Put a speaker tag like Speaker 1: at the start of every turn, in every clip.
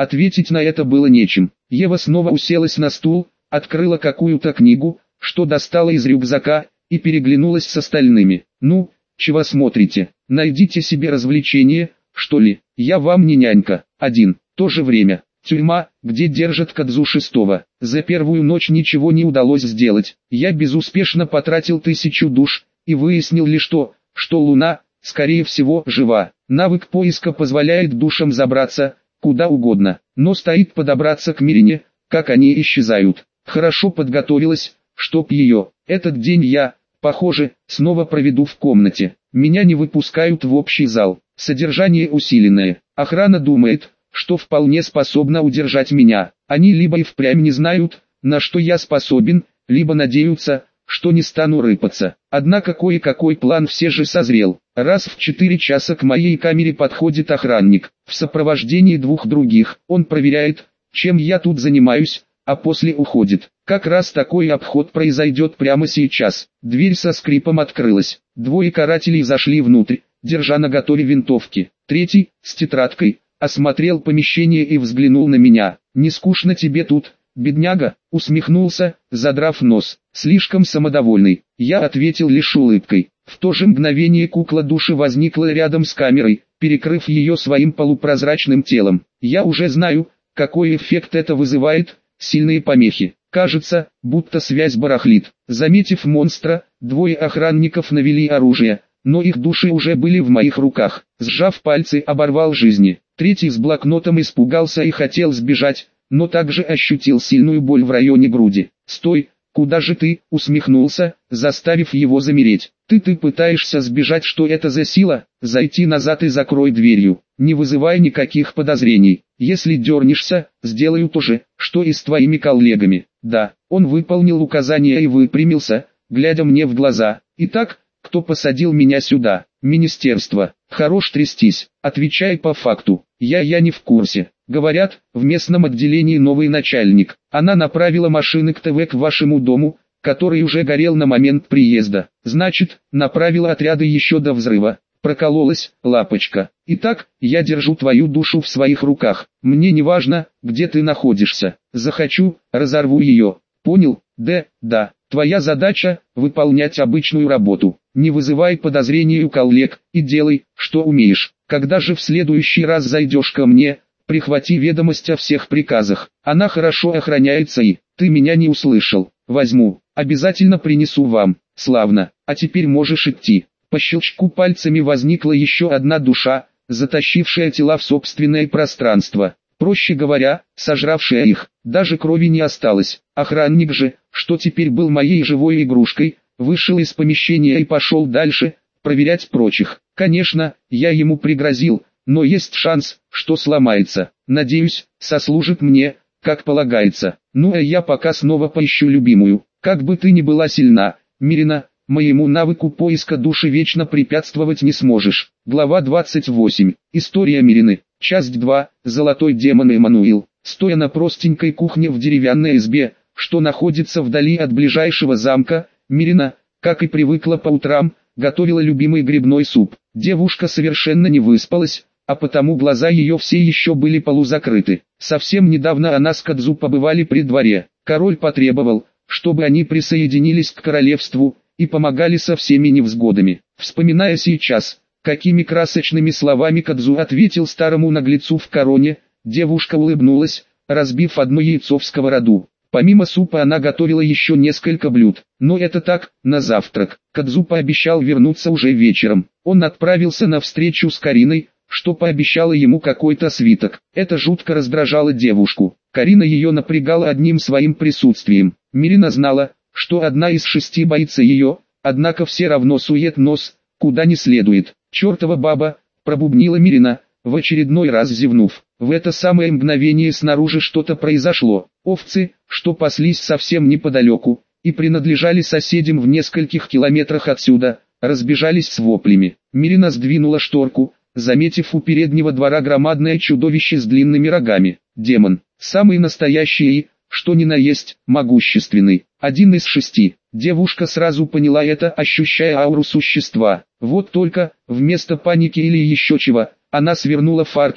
Speaker 1: Ответить на это было нечем. Ева снова уселась на стул, открыла какую-то книгу, что достала из рюкзака, и переглянулась с остальными. «Ну, чего смотрите? Найдите себе развлечение, что ли? Я вам не нянька». То же время. Тюрьма, где держат Кадзу шестого. За первую ночь ничего не удалось сделать. Я безуспешно потратил 1000 душ, и выяснил лишь то, что Луна, скорее всего, жива. Навык поиска позволяет душам забраться, куда угодно, но стоит подобраться к Мирине, как они исчезают. Хорошо подготовилась, чтоб ее. Этот день я, похоже, снова проведу в комнате. Меня не выпускают в общий зал. Содержание усиленное. Охрана думает, что вполне способна удержать меня. Они либо и впрямь не знают, на что я способен, либо надеются, что не стану рыпаться. Однако кое-какой план все же созрел. Раз в 4 часа к моей камере подходит охранник, в сопровождении 2 других. Он проверяет, чем я тут занимаюсь, а после уходит. Как раз такой обход произойдет прямо сейчас. Дверь со скрипом открылась. 2 карателей зашли внутрь, держа наготове винтовки. 3, с тетрадкой, осмотрел помещение и взглянул на меня. «Не скучно тебе тут, бедняга?» Усмехнулся, задрав нос. Слишком самодовольный. Я ответил лишь улыбкой. В то же мгновение кукла души возникла рядом с камерой, перекрыв ее своим полупрозрачным телом. Я уже знаю, какой эффект это вызывает. Сильные помехи. Кажется, будто связь барахлит. Заметив монстра, 2 охранников навели оружие, но их души уже были в моих руках. Сжав пальцы, оборвал жизни. 3 с блокнотом испугался и хотел сбежать, но также ощутил сильную боль в районе груди. «Стой, куда же ты?» — усмехнулся, заставив его замереть. Ты пытаешься сбежать, что это за сила? Зайти назад и закрой дверью, не вызывай никаких подозрений. Если дернешься, сделаю то же, что и с твоими коллегами». Да, он выполнил указание и выпрямился, глядя мне в глаза. «Итак, кто посадил меня сюда?» «Министерство». «Хорош трястись, отвечай по факту». Я не в курсе. Говорят, в местном отделении новый начальник. Она направила машины к ТВ к вашему дому, который уже горел на момент приезда. Значит, направила отряды еще до взрыва. Прокололась, лапочка. Итак, я держу твою душу в своих руках. Мне не важно, где ты находишься. Захочу, разорву ее. Понял? Да. Твоя задача – выполнять обычную работу. Не вызывай подозрений у коллег и делай, что умеешь. Когда же в следующий раз зайдешь ко мне, прихвати ведомость о всех приказах. Она хорошо охраняется и, ты меня не услышал. Возьму, обязательно принесу вам. Славно, а теперь можешь идти. По щелчку пальцами возникла еще одна душа, затащившая тела в собственное пространство. Проще говоря, сожравшая их. Даже крови не осталось. Охранник же, что теперь был моей живой игрушкой, вышел из помещения и пошел дальше, проверять прочих. Конечно, я ему пригрозил, но есть шанс, что сломается. Надеюсь, сослужит мне, как полагается. Ну а я пока снова поищу любимую. Как бы ты ни была сильна, Мирина, моему навыку поиска души вечно препятствовать не сможешь. Глава 28. История Мирины. Часть 2. Золотой демон Эммануил. Стоя на простенькой кухне в деревянной избе, что находится вдали от ближайшего замка, Мирина, как и привыкла по утрам, готовила любимый грибной суп. Девушка совершенно не выспалась, а потому глаза ее все еще были полузакрыты. Совсем недавно она с Кадзу побывали при дворе. Король потребовал, чтобы они присоединились к королевству и помогали со всеми невзгодами. Вспоминая сейчас, какими красочными словами Кадзу ответил старому наглецу в короне, девушка улыбнулась, разбив одно яйцо в сковороду. Помимо супа она готовила еще несколько блюд, но это так, на завтрак. Кадзу пообещал вернуться уже вечером. Он отправился на встречу с Кариной, что пообещала ему какой-то свиток. Это жутко раздражало девушку. Карина ее напрягала одним своим присутствием. Мирина знала, что одна из 6 боится ее, однако все равно сует нос, куда не следует. «Чертова баба!» – пробубнила Мирина, в очередной раз зевнув. В это самое мгновение снаружи что-то произошло. Овцы, что паслись совсем неподалеку, и принадлежали соседям в нескольких километрах отсюда, разбежались с воплями. Мирина сдвинула шторку, заметив у переднего двора громадное чудовище с длинными рогами. Демон, самый настоящий и, что ни на есть, могущественный. 1 из 6. Девушка сразу поняла это, ощущая ауру существа. Вот только, вместо паники или еще чего, она свернула фартук,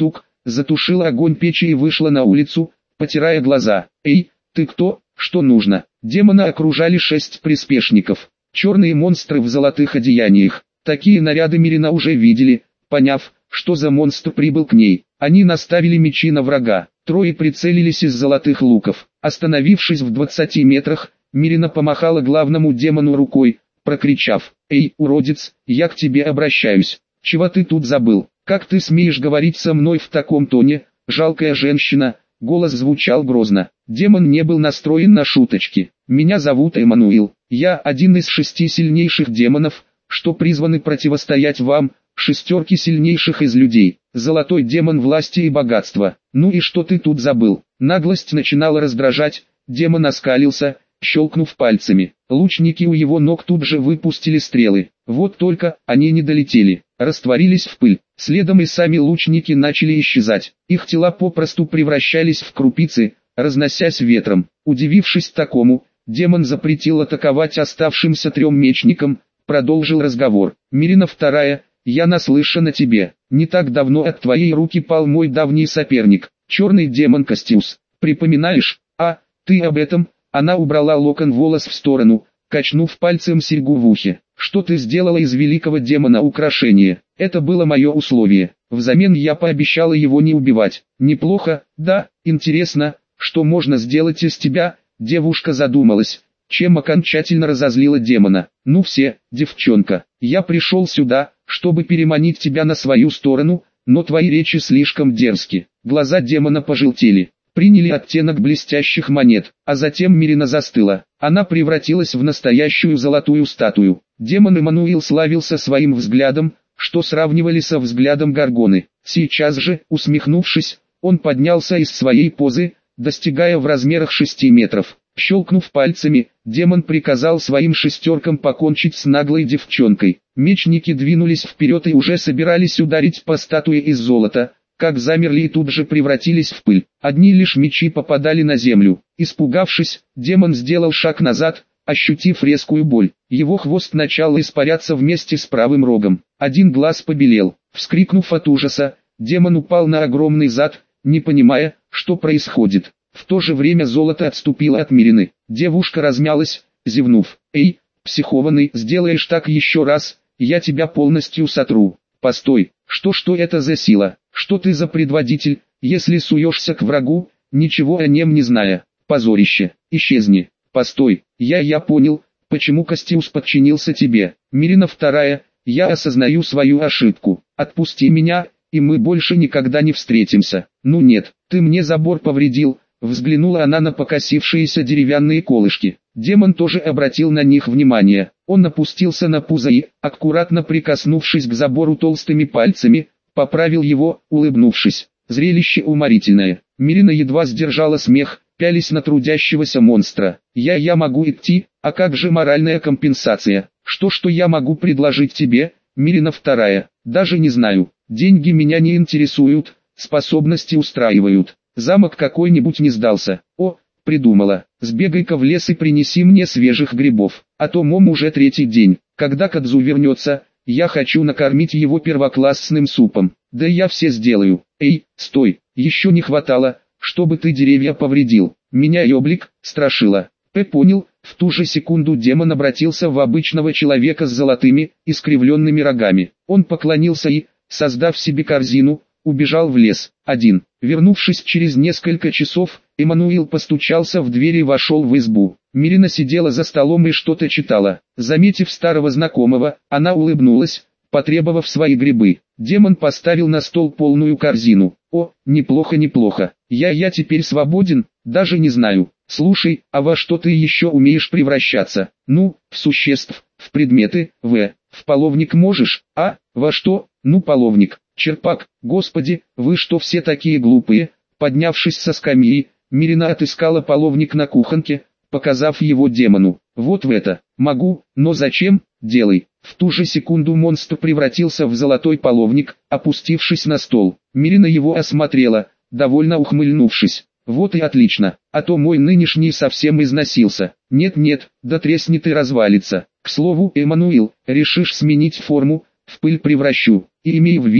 Speaker 1: затушила огонь печи и вышла на улицу, потирая глаза. «Эй, ты кто? Что нужно?» Демона окружали 6 приспешников. Черные монстры в золотых одеяниях. Такие наряды Мирина уже видели. Поняв, что за монстр прибыл к ней, они наставили мечи на врага. 3 прицелились из золотых луков. Остановившись в 20 метрах, Мирина помахала главному демону рукой, прокричав: «Эй, уродец, я к тебе обращаюсь. Чего ты тут забыл? Как ты смеешь говорить со мной в таком тоне, жалкая женщина?» Голос звучал грозно. Демон не был настроен на шуточки. «Меня зовут Эммануил. Я один из 6 сильнейших демонов, что призваны противостоять вам, 6 сильнейших из людей. Золотой демон власти и богатства. Ну и что ты тут забыл?» Наглость начинала раздражать. Демон оскалился, щелкнув пальцами. Лучники у его ног тут же выпустили стрелы. Вот только они не долетели, растворились в пыль. Следом и сами лучники начали исчезать. Их тела попросту превращались в крупицы, разносясь ветром. Удивившись такому, демон запретил атаковать оставшимся 3 мечникам, продолжил разговор. «Мирина II, я наслышан о тебе. Не так давно от твоей руки пал мой давний соперник, черный демон Кастиус. Припоминаешь? А, ты об этом?» Она убрала локон волос в сторону, качнув пальцем серьгу в ухе. «Что ты сделала из великого демона украшение? Это было мое условие. Взамен я пообещала его не убивать. Неплохо, да? Интересно, что можно сделать из тебя?» Девушка задумалась, чем окончательно разозлила демона. «Ну все, девчонка, я пришел сюда, чтобы переманить тебя на свою сторону, но твои речи слишком дерзки». Глаза демона пожелтели, приняли оттенок блестящих монет, а затем Мирина застыла. Она превратилась в настоящую золотую статую. Демон Эммануил славился своим взглядом, что сравнивали со взглядом Горгоны. Сейчас же, усмехнувшись, он поднялся из своей позы, достигая в размерах 6 метров. Щелкнув пальцами, демон приказал своим 6 покончить с наглой девчонкой. Мечники двинулись вперед и уже собирались ударить по статуе из золота, как замерли и тут же превратились в пыль. Одни лишь мечи попадали на землю. Испугавшись, демон сделал шаг назад, ощутив резкую боль. Его хвост начал испаряться вместе с правым рогом. Один глаз побелел. Вскрикнув от ужаса, демон упал на огромный зад, не понимая, что происходит. В то же время золото отступило от Мирины. Девушка размялась, зевнув. «Эй, психованный, сделаешь так еще раз, я тебя полностью сотру». «Постой, что это за сила? Что ты за предводитель, если суешься к врагу, ничего о нем не зная? Позорище, исчезни». «Постой, я понял, почему Кастиус подчинился тебе. Мирина II, я осознаю свою ошибку. Отпусти меня, и мы больше никогда не встретимся». «Ну нет, ты мне забор повредил». Взглянула она на покосившиеся деревянные колышки. Демон тоже обратил на них внимание. Он опустился на пузо и, аккуратно прикоснувшись к забору толстыми пальцами, поправил его, улыбнувшись. Зрелище уморительное. Мирина едва сдержала смех, пялись на трудящегося монстра. «Я могу идти, а как же моральная компенсация? Что я могу предложить тебе, Мирина II? Даже не знаю. Деньги меня не интересуют, способности устраивают. Замок какой-нибудь не сдался. О, придумала. Сбегай-ка в лес и принеси мне свежих грибов. А то мом уже 3-й день. Когда Кадзу вернется, я хочу накормить его первоклассным супом. Да я все сделаю». «Эй, стой, еще не хватало, чтобы ты деревья повредил. Меня и облик, страшила». Понял. В ту же секунду демон обратился в обычного человека с золотыми, искривленными рогами. Он поклонился и, создав себе корзину, убежал в лес. Один. Вернувшись через несколько часов, Эммануил постучался в дверь и вошел в избу. Мирина сидела за столом и что-то читала. Заметив старого знакомого, она улыбнулась, потребовав свои грибы. Демон поставил на стол полную корзину. «О, неплохо. Я теперь свободен, даже не знаю. Слушай, а во что ты еще умеешь превращаться? Ну, в существ, в предметы, в половник можешь, а, во что? Ну половник, черпак, господи, вы что все такие глупые?» Поднявшись со скамьи, Мирина отыскала половник на кухонке, показав его демону. «Вот в это, могу, но зачем? Делай». В ту же секунду монстр превратился в золотой половник, опустившись на стол. Мирина его осмотрела, довольно ухмыльнувшись. «Вот и отлично, а то мой нынешний совсем износился. Нет, да треснет и развалится. К слову, Эммануил, решишь сменить форму, в пыль превращу, и имей в виду,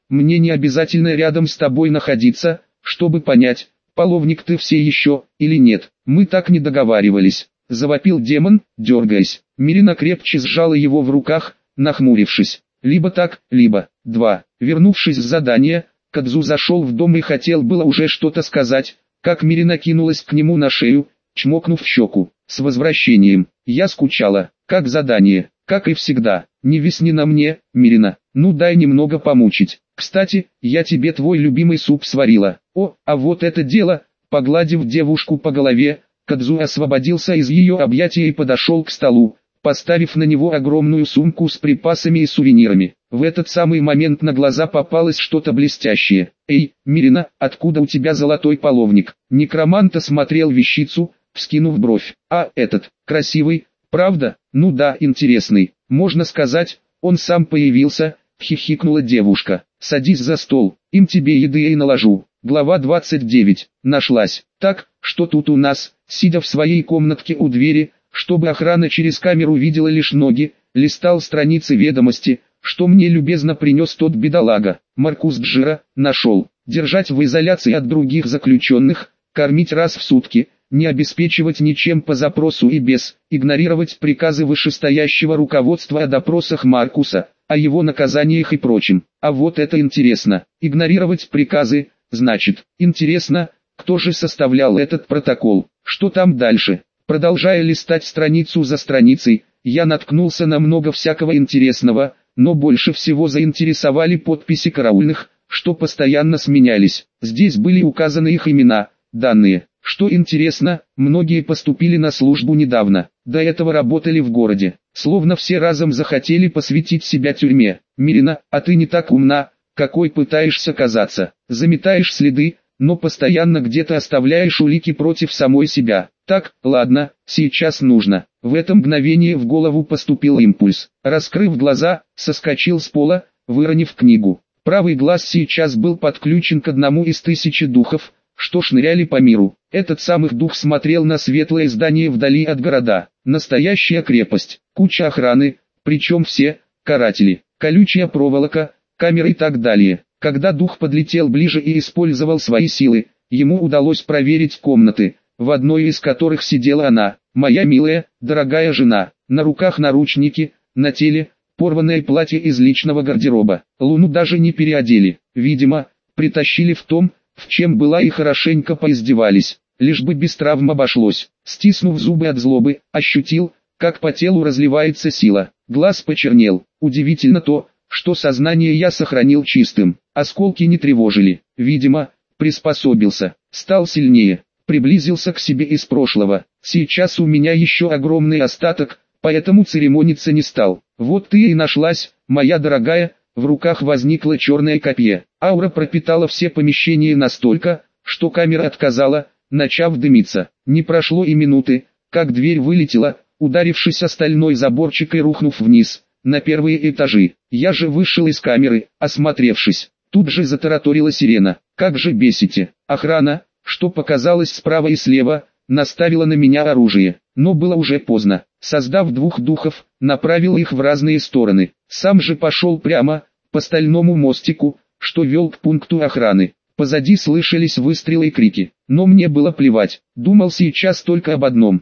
Speaker 1: мне не обязательно рядом с тобой находиться, чтобы понять, половник ты все еще, или нет. Мы так не договаривались. Завопил демон, дергаясь. Мирина крепче сжала его в руках, нахмурившись. Либо так, либо. 2. Вернувшись с задания, Кадзу зашел в дом и хотел было уже что-то сказать, как Мирина кинулась к нему на шею, чмокнув в щеку. С возвращением. Я скучала. Как задание, как и всегда. Не висни на мне, Мирина. Ну дай немного помучить. Кстати, я тебе твой любимый суп сварила. О, а вот это дело. Погладив девушку по голове, Кадзу освободился из ее объятия и подошел к столу, поставив на него огромную сумку с припасами и сувенирами. В этот самый момент на глаза попалось что-то блестящее. «Эй, Мирина, откуда у тебя золотой половник?» Некромант осмотрел вещицу, вскинув бровь. «А этот, красивый, правда? Ну да, интересный. Можно сказать, он сам появился», — хихикнула девушка. «Садись за стол, им тебе еды и наложу». Глава 29. Нашлась. Так, что тут у нас, сидя в своей комнатке у двери, чтобы охрана через камеру видела лишь ноги, листал страницы ведомости, что мне любезно принес тот бедолага. Маркус Джира, нашел. Держать в изоляции от других заключенных, кормить раз в сутки, не обеспечивать ничем по запросу и без, игнорировать приказы вышестоящего руководства о допросах Маркуса, о его наказаниях и прочем. А вот это интересно. Игнорировать приказы, значит, интересно, кто же составлял этот протокол, что там дальше. Продолжая листать страницу за страницей, я наткнулся на много всякого интересного, но больше всего заинтересовали подписи караульных, что постоянно сменялись. Здесь были указаны их имена, данные. Что интересно, многие поступили на службу недавно, до этого работали в городе. Словно все разом захотели посвятить себя тюрьме. Мирина, а ты не так умна, какой пытаешься казаться. Заметаешь следы, но постоянно где-то оставляешь улики против самой себя. Так, ладно, сейчас нужно. В это мгновение в голову поступил импульс. Раскрыв глаза, соскочил с пола, выронив книгу. Правый глаз сейчас был подключен к одному из 1000 духов, что шныряли по миру. Этот самый дух смотрел на светлое здание вдали от города. Настоящая крепость, куча охраны, причем все, каратели, колючая проволока, камеры и так далее. Когда дух подлетел ближе и использовал свои силы, ему удалось проверить комнаты, в одной из которых сидела она, моя милая, дорогая жена. На руках наручники, на теле, порванное платье из личного гардероба. Луну даже не переодели, видимо, притащили в том, в чем была и хорошенько поиздевались, лишь бы без травм обошлось. Стиснув зубы от злобы, ощутил, как по телу разливается сила. Глаз почернел. Удивительно то, что сознание я сохранил чистым. Осколки не тревожили. Видимо, приспособился. Стал сильнее. Приблизился к себе из прошлого. Сейчас у меня еще огромный остаток, поэтому церемониться не стал. Вот ты и нашлась, моя дорогая. В руках возникло черное копье. Аура пропитала все помещения настолько, что камера отказала, начав дымиться. Не прошло и минуты, как дверь вылетела, ударившись о стальной заборчик и рухнув вниз, на первые этажи. Я же вышел из камеры, осмотревшись. Тут же затараторила сирена. Как же бесите. Охрана, что показалось справа и слева, наставила на меня оружие. Но было уже поздно. Создав 2 духов, направил их в разные стороны. Сам же пошел прямо, по стальному мостику, что вел к пункту охраны. Позади слышались выстрелы и крики. Но мне было плевать. Думал сейчас только об одном.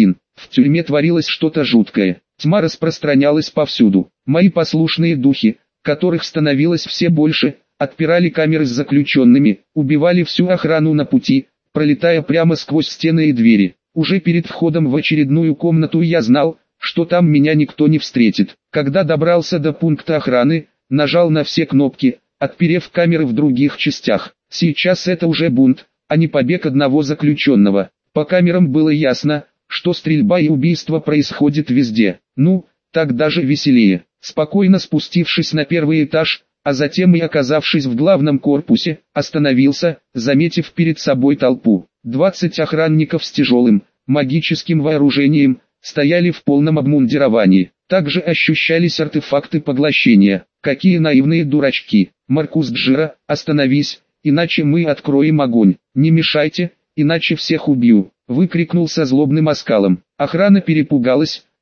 Speaker 1: В тюрьме творилось что-то жуткое. Тьма распространялась повсюду. Мои послушные духи, которых становилось все больше, отпирали камеры с заключенными, убивали всю охрану на пути, пролетая прямо сквозь стены и двери. Уже перед входом в очередную комнату я знал, что там меня никто не встретит. Когда добрался до пункта охраны, нажал на все кнопки, отперев камеры в других частях. Сейчас это уже бунт, а не побег одного заключенного. По камерам было ясно, что стрельба и убийство происходит везде. Ну, так даже веселее. Спокойно спустившись на первый этаж, а затем и оказавшись в главном корпусе, остановился, заметив перед собой толпу. 20 охранников с тяжелым, магическим вооружением, стояли в полном обмундировании. Также ощущались артефакты поглощения. Какие наивные дурачки. Маркус Джира, остановись, иначе мы откроем огонь. Не мешайте, иначе всех убью. Выкрикнул со злобным оскалом. Охрана перепугалась,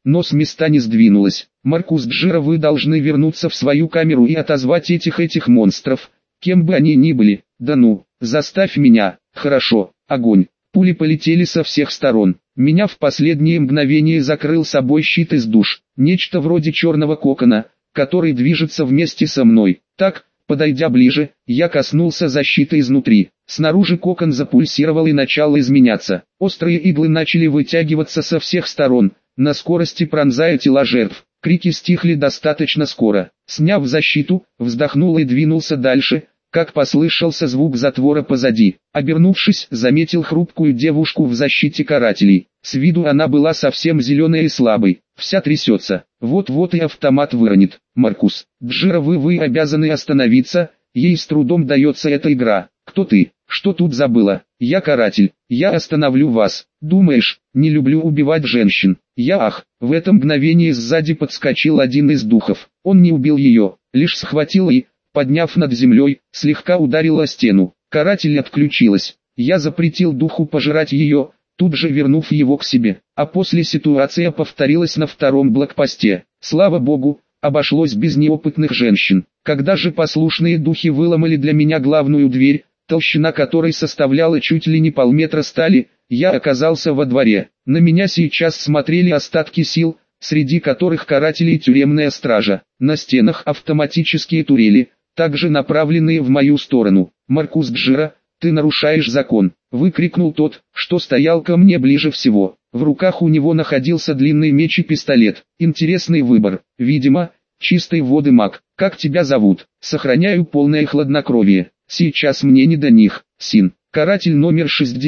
Speaker 1: но с места не сдвинулась. «Маркус Джира, вы должны вернуться в свою камеру и отозвать этих монстров, кем бы они ни были. Да ну, заставь меня». «Хорошо, огонь». Пули полетели со всех сторон. Меня в последние мгновения закрыл собой щит из душ. Нечто вроде черного кокона, который движется вместе со мной. Так, подойдя ближе, я коснулся защиты изнутри. Снаружи кокон запульсировал и начал изменяться. Острые иглы начали вытягиваться со всех сторон, на скорости пронзая тела жертв. Крики стихли достаточно скоро. Сняв защиту, вздохнул и двинулся дальше, как послышался звук затвора позади. Обернувшись, заметил хрупкую девушку в защите карателей. С виду она была совсем зеленая и слабой, вся трясется. Вот-вот и автомат выронит. «Маркус Джира, вы обязаны остановиться, ей с трудом дается эта игра. Кто ты? Что тут забыла? Я каратель, я остановлю вас. Думаешь, не люблю убивать женщин?» В это мгновение сзади подскочил один из духов. Он не убил ее, лишь схватил и, подняв над землей, слегка ударил о стену. Каратель отключилась. Я запретил духу пожирать ее, тут же вернув его к себе. А после ситуация повторилась на втором блокпосте. Слава богу, обошлось без неопытных женщин. Когда же послушные духи выломали для меня главную дверь, толщина которой составляла чуть ли не полметра стали, я оказался во дворе. На меня сейчас смотрели остатки сил, среди которых каратели и тюремная стража. На стенах автоматические турели, также направленные в мою сторону. «Маркус Джира, ты нарушаешь закон!» — выкрикнул тот, что стоял ко мне ближе всего. В руках у него находился длинный меч и пистолет. Интересный выбор. Видимо, чистой воды маг. «Как тебя зовут?» «Сохраняю полное хладнокровие. Сейчас мне не до них, Син. Каратель номер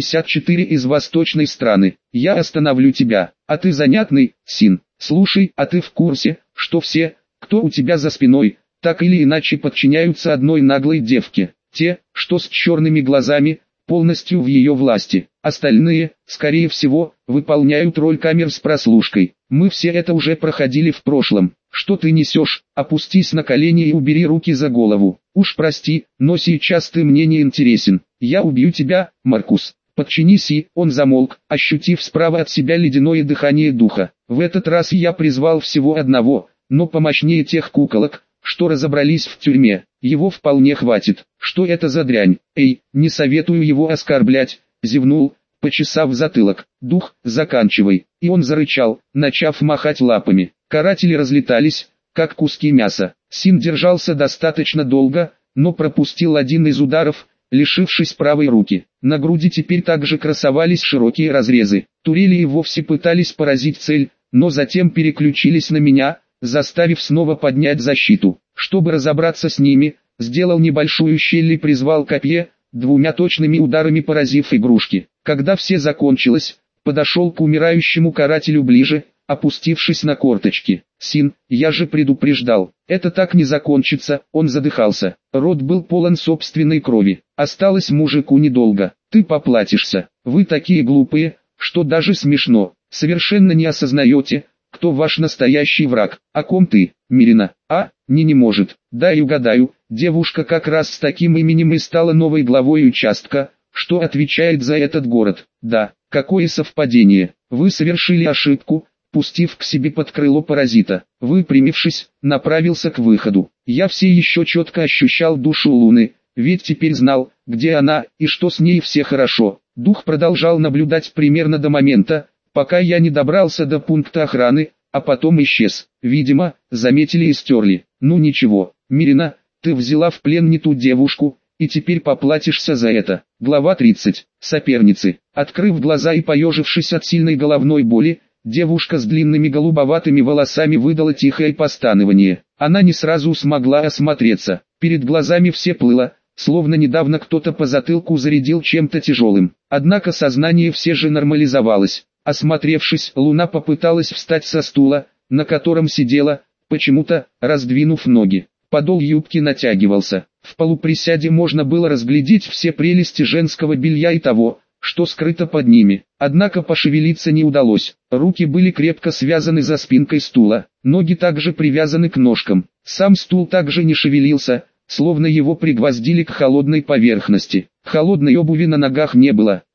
Speaker 1: 64 из восточной страны. Я остановлю тебя. А ты занятный, Син. Слушай, а ты в курсе, что все, кто у тебя за спиной, так или иначе подчиняются одной наглой девке? Те, что с черными глазами, полностью в ее власти. Остальные, скорее всего, выполняют роль камер с прослушкой. Мы все это уже проходили в прошлом. Что ты несешь? Опустись на колени и убери руки за голову. Уж прости, но сейчас ты мне не интересен. Я убью тебя, Маркус. Подчинись!» И он замолк, ощутив справа от себя ледяное дыхание духа. В этот раз я призвал всего одного, но помощнее тех куколок, что разобрались в тюрьме. Его вполне хватит. «Что это за дрянь? Эй, не советую его оскорблять», — зевнул, почесав затылок. «Дух, заканчивай». И он зарычал, начав махать лапами. Каратели разлетались, как куски мяса. Син держался достаточно долго, но пропустил один из ударов, лишившись правой руки. На груди теперь также красовались широкие разрезы. Турели и вовсе пытались поразить цель, но затем переключились на меня, заставив снова поднять защиту. Чтобы разобраться с ними, сделал небольшую щель и призвал копье, двумя точными ударами поразив игрушки. Когда все закончилось, подошел к умирающему карателю ближе, опустившись на корточки. «Син, я же предупреждал, это так не закончится», — он задыхался. Рот был полон собственной крови. «Осталось мужику недолго, ты поплатишься. Вы такие глупые, что даже смешно. Совершенно не осознаете, кто ваш настоящий враг. О ком ты, Мирина? Не может. Дай угадаю, девушка как раз с таким именем и стала новой главой участка, что отвечает за этот город. Да, какое совпадение. Вы совершили ошибку, пустив к себе под крыло паразита. Выпрямившись, направился к выходу. Я все еще четко ощущал душу Луны, ведь теперь знал, где она, и что с ней все хорошо. Дух продолжал наблюдать примерно до момента, пока я не добрался до пункта охраны, а потом исчез. Видимо, заметили и стерли. Ну ничего, Мирина, ты взяла в плен не ту девушку, и теперь поплатишься за это. Глава 30. Соперницы. Открыв глаза и поежившись от сильной головной боли, девушка с длинными голубоватыми волосами выдала тихое постанование. Она не сразу смогла осмотреться. Перед глазами все плыло, словно недавно кто-то по затылку зарядил чем-то тяжелым. Однако сознание все же нормализовалось. Осмотревшись, Луна попыталась встать со стула, на котором сидела, почему-то, раздвинув ноги. Подол юбки натягивался. В полуприсяде можно было разглядеть все прелести женского белья и того, что скрыто под ними. Однако пошевелиться не удалось. Руки были крепко связаны за спинкой стула, ноги также привязаны к ножкам. Сам стул также не шевелился, словно его пригвоздили к холодной поверхности. Холодной обуви на ногах не было.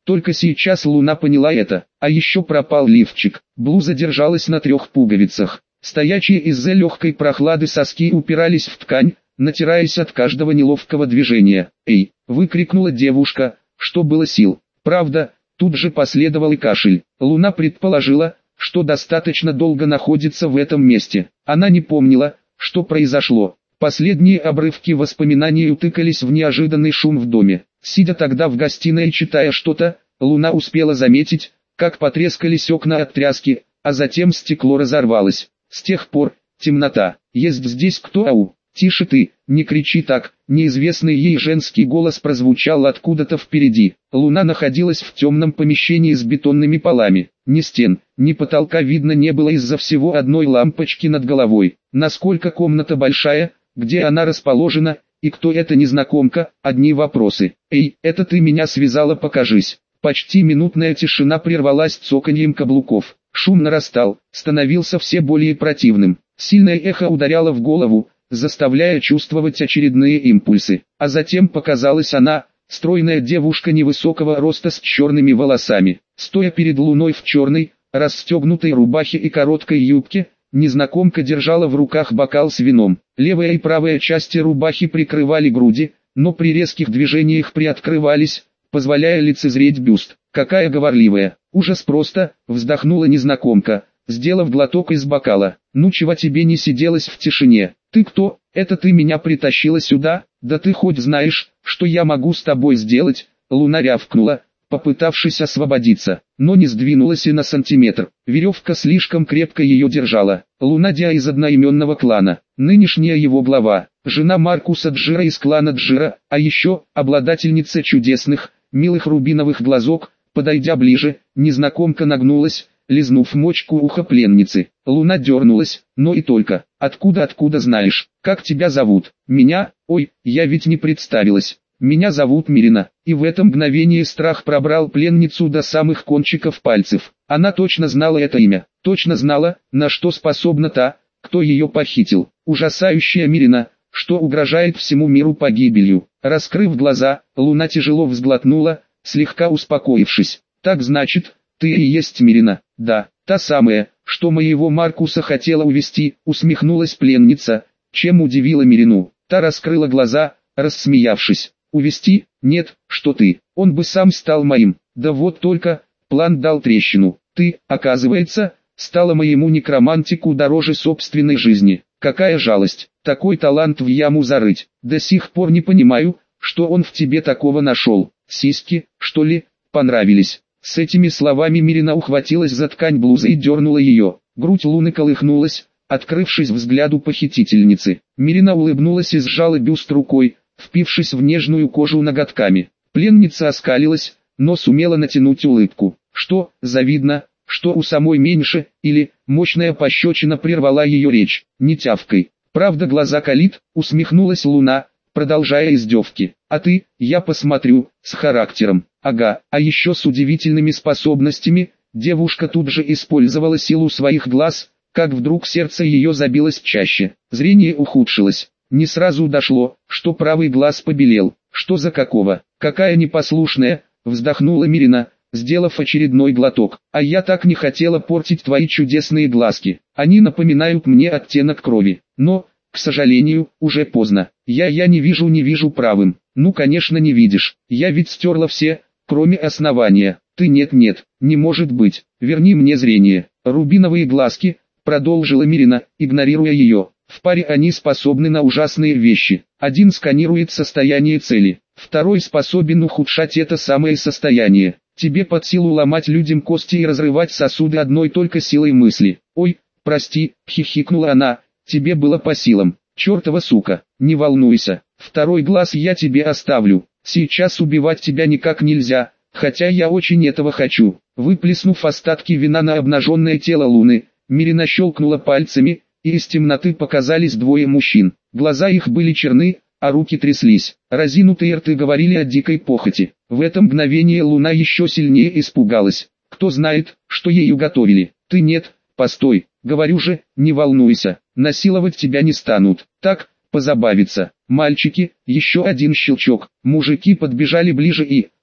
Speaker 1: Только сейчас Луна поняла это. А еще пропал лифчик. Блуза держалась на 3 пуговицах. Стоячие из-за легкой прохлады соски упирались в ткань, натираясь от каждого неловкого движения. «Эй!» — выкрикнула девушка, что было сил. Правда, тут же последовал и кашель. Луна предположила, что достаточно долго находится в этом месте. Она не помнила, что произошло. Последние обрывки воспоминаний утыкались в неожиданный шум в доме. Сидя тогда в гостиной и читая что-то, Луна успела заметить, как потрескались окна от тряски, а затем стекло разорвалось. С тех пор, темнота. «Есть здесь кто, ау?» «Тише ты, не кричи так», неизвестный ей женский голос прозвучал откуда-то впереди. Луна находилась в темном помещении с бетонными полами. Ни стен, ни потолка видно не было из-за всего одной лампочки над головой. Насколько комната большая, где она расположена, и кто эта незнакомка, одни вопросы. «Эй, это ты меня связала, покажись». Почти минутная тишина прервалась цоканьем каблуков. Шум нарастал, становился все более противным. Сильное эхо ударяло в голову, заставляя чувствовать очередные импульсы. А затем показалась она, стройная девушка невысокого роста с черными волосами. Стоя перед Луной в черной, расстегнутой рубахе и короткой юбке, незнакомка держала в руках бокал с вином. Левая и правая части рубахи прикрывали груди, но при резких движениях приоткрывались, позволяя лицезреть бюст. «Какая говорливая!» «Ужас просто!» — вздохнула незнакомка, сделав глоток из бокала. «Ну чего тебе не сиделось в тишине? Ты кто? Это ты меня притащила сюда? Да ты хоть знаешь, что я могу с тобой сделать?» Луна рявкнула, попытавшись освободиться, но не сдвинулась и на сантиметр. Веревка слишком крепко ее держала. Луна Диа из одноименного клана, нынешняя его глава, жена Маркуса Джира из клана Джира, а еще обладательница чудесных, милых рубиновых глазок. Подойдя ближе, незнакомка нагнулась, лизнув мочку уха пленницы. Луна дернулась, но и только. «Откуда знаешь? Как тебя зовут?» «Меня? Ой, я ведь не представилась. Меня зовут Мирина». И в это мгновение страх пробрал пленницу до самых кончиков пальцев. Она точно знала это имя, точно знала, на что способна та, кто ее похитил. Ужасающая Мирина, что угрожает всему миру погибелью. Раскрыв глаза, Луна тяжело взглотнула, слегка успокоившись. «Так значит, ты и есть Мирина?» «Да, та самая, что моего Маркуса хотела увести», усмехнулась пленница, чем удивила Мирину. Та раскрыла глаза, рассмеявшись. «Увести? Нет, что ты, он бы сам стал моим. Да вот только, план дал трещину. Ты, оказывается, стала моему некромантику дороже собственной жизни. Какая жалость, такой талант в яму зарыть. До сих пор не понимаю, что он в тебе такого нашел. Сиськи, что ли, понравились?» С этими словами Мирина ухватилась за ткань блузы и дернула ее. Грудь Луны колыхнулась, открывшись взгляду похитительницы. Мирина улыбнулась и сжала бюст рукой, впившись в нежную кожу ноготками. Пленница оскалилась, но сумела натянуть улыбку. Что, завидно, что у самой меньше, или, мощная пощечина прервала ее речь, не тявкой. «Правда глаза калит», усмехнулась Луна, продолжая издевки. «А ты, я посмотрю, с характером». «Ага, а еще с удивительными способностями». Девушка тут же использовала силу своих глаз, как вдруг сердце ее забилось чаще. Зрение ухудшилось. Не сразу дошло, что правый глаз побелел. «Что за какого? Какая непослушная!» вздохнула Мирина, сделав очередной глоток. «А я так не хотела портить твои чудесные глазки. Они напоминают мне оттенок крови. Но, к сожалению, уже поздно. Я не вижу правым». «Ну конечно не видишь. Я ведь стерла все, кроме основания». «Ты нет, не может быть. Верни мне зрение». «Рубиновые глазки», продолжила Мирина, игнорируя ее. «В паре они способны на ужасные вещи. Один сканирует состояние цели, второй способен ухудшать это самое состояние. Тебе под силу ломать людям кости и разрывать сосуды одной только силой мысли». «Ой, прости», хихикнула она, «тебе было по силам. Чертова сука, не волнуйся, второй глаз я тебе оставлю. Сейчас убивать тебя никак нельзя, хотя я очень этого хочу». Выплеснув остатки вина на обнаженное тело Луны, Мирина щелкнула пальцами, и из темноты показались двое мужчин. Глаза их были черны, а руки тряслись. Разинутые рты говорили о дикой похоти. В это мгновение Луна еще сильнее испугалась. Кто знает, что ею готовили. «Ты нет, постой, говорю же, не волнуйся, насиловать тебя не станут. Так, позабавиться». «Мальчики», еще один щелчок. Мужики подбежали ближе и,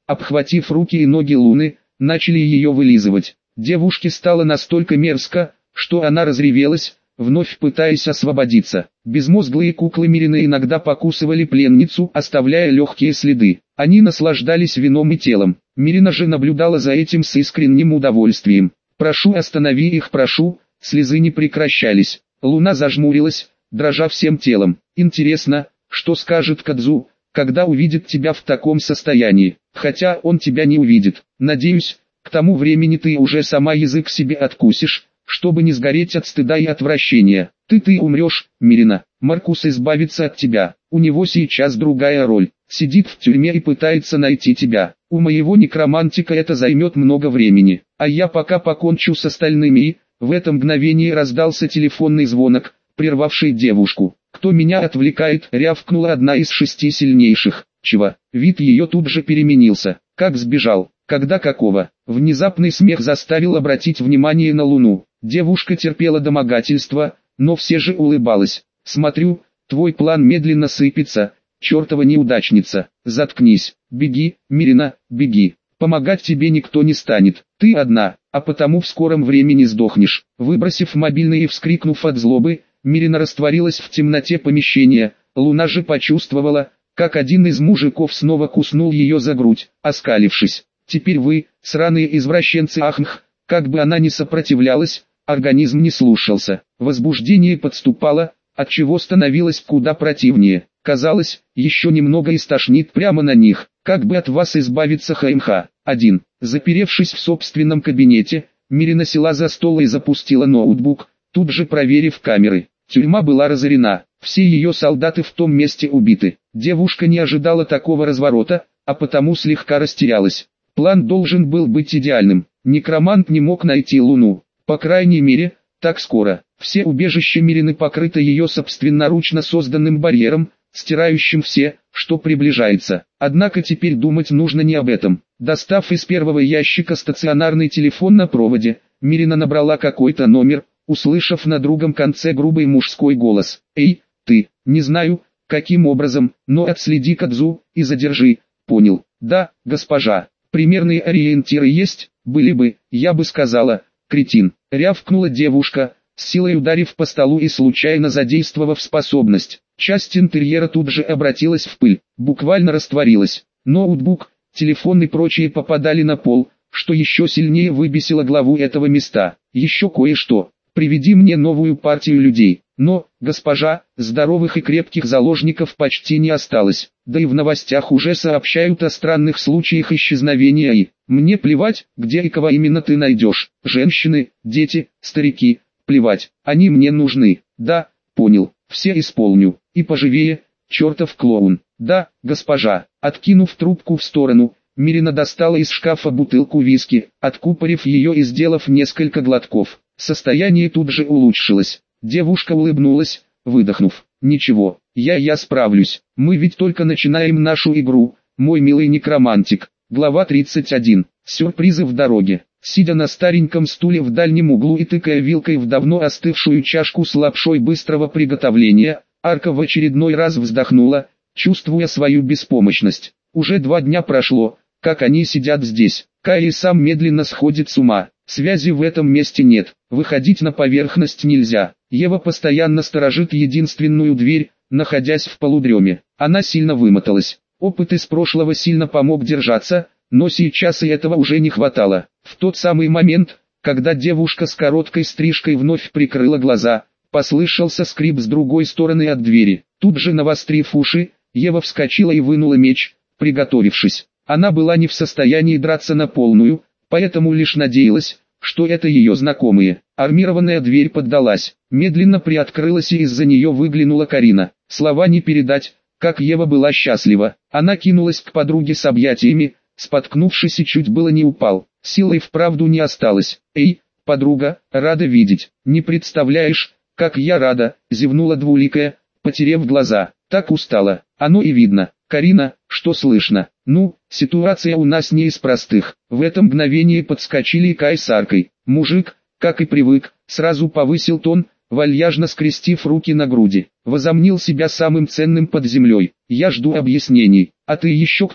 Speaker 1: обхватив руки и ноги Луны, начали ее вылизывать. Девушке стало настолько мерзко, что она разревелась, вновь пытаясь освободиться. Безмозглые куклы Мирины иногда покусывали пленницу, оставляя легкие следы. Они наслаждались вином и телом. Мирина же наблюдала за этим с искренним удовольствием. «Прошу, останови их, прошу!» Слезы не прекращались. Луна зажмурилась, дрожа всем телом. «Интересно, что скажет Кадзу, когда увидит тебя в таком состоянии? Хотя он тебя не увидит. Надеюсь, к тому времени ты уже сама язык себе откусишь, чтобы не сгореть от стыда и отвращения. Ты умрешь, Мирина. Маркус избавится от тебя. У него сейчас другая роль. Сидит в тюрьме и пытается найти тебя. У моего некромантика это займет много времени. А я пока покончу с остальными и...» В это мгновение раздался телефонный звонок, прервавший девушку. «Кто меня отвлекает?» — рявкнула одна из 6 сильнейших. «Чего?» Вид ее тут же переменился. «Как сбежал? Когда какого?» Внезапный смех заставил обратить внимание на Луну. Девушка терпела домогательство, но все же улыбалась. «Смотрю, твой план медленно сыпется, чертова неудачница. Заткнись, беги, Мирина, беги. Помогать тебе никто не станет, ты одна, а потому в скором времени сдохнешь». Выбросив мобильный и вскрикнув от злобы, Мирина растворилась в темноте помещения. Луна же почувствовала, как один из мужиков снова куснул ее за грудь, оскалившись. «Теперь вы, сраные извращенцы!» Ахнх, как бы она ни сопротивлялась, организм не слушался. Возбуждение подступало, отчего становилось куда противнее. Казалось, еще немного и стошнит прямо на них. «Как бы от вас избавиться, ХМХ?» 1. Заперевшись в собственном кабинете, Мирина села за стол и запустила ноутбук, тут же проверив камеры. Тюрьма была разорена, все ее солдаты в том месте убиты. Девушка не ожидала такого разворота, а потому слегка растерялась. План должен был быть идеальным. Некромант не мог найти Луну, по крайней мере, так скоро. Все убежища Мирины покрыты ее собственноручно созданным барьером, стирающим все, что приближается. Однако теперь думать нужно не об этом. Достав из первого ящика стационарный телефон на проводе, Мирина набрала какой-то номер, услышав на другом конце грубый мужской голос. «Эй, ты, не знаю, каким образом, но отследи Кадзу и задержи». «Понял. Да, госпожа. Примерные ориентиры есть? Были бы, я бы сказала, кретин». Рявкнула девушка, с силой ударив по столу и случайно задействовав способность. Часть интерьера тут же обратилась в пыль, буквально растворилась. Ноутбук, телефон и прочее попадали на пол, что еще сильнее выбесило главу этого места. «Еще кое-что. Приведи мне новую партию людей». Но, госпожа, здоровых и крепких заложников почти не осталось. Да и в новостях уже сообщают о странных случаях исчезновения и... Мне плевать, где и кого именно ты найдешь. Женщины, дети, старики. Плевать, они мне нужны. Да, понял, все исполню. И поживее, чертов клоун. Да, госпожа. Откинув трубку в сторону, Мирина достала из шкафа бутылку виски, откупорив ее и сделав несколько глотков. Состояние тут же улучшилось. Девушка улыбнулась, выдохнув. «Ничего, я справлюсь. Мы ведь только начинаем нашу игру, мой милый некромантик». Глава 31. Сюрпризы в дороге. Сидя на стареньком стуле в дальнем углу и тыкая вилкой в давно остывшую чашку с лапшой быстрого приготовления, Арка в очередной раз вздохнула, чувствуя свою беспомощность. Уже 2 дня прошло, как они сидят здесь. Кайли сам медленно сходит с ума. Связи в этом месте нет, выходить на поверхность нельзя. Ева постоянно сторожит единственную дверь, находясь в полудреме. Она сильно вымоталась. Опыт из прошлого сильно помог держаться, но сейчас и этого уже не хватало. В тот самый момент, когда девушка с короткой стрижкой вновь прикрыла глаза, послышался скрип с другой стороны от двери. Тут же навострив уши, Ева вскочила и вынула меч, приготовившись. Она была не в состоянии драться на полную, поэтому лишь надеялась, что это ее знакомые. Армированная дверь поддалась, медленно приоткрылась и из-за нее выглянула Карина. Слова не передать, как Ева была счастлива. Она кинулась к подруге с объятиями, споткнувшись и чуть было не упал. Силы вправду не осталось. «Эй, подруга, рада видеть». «Не представляешь, как я рада», — зевнула двуликая, потеряв глаза. «Так устала, оно и видно». «Карина, что слышно?» «Ну, ситуация у нас не из простых». В это мгновение подскочили Кай с Аркой. Мужик, как и привык, сразу повысил тон, вальяжно скрестив руки на груди. Возомнил себя самым ценным под землей. «Я жду объяснений. А ты еще кто?»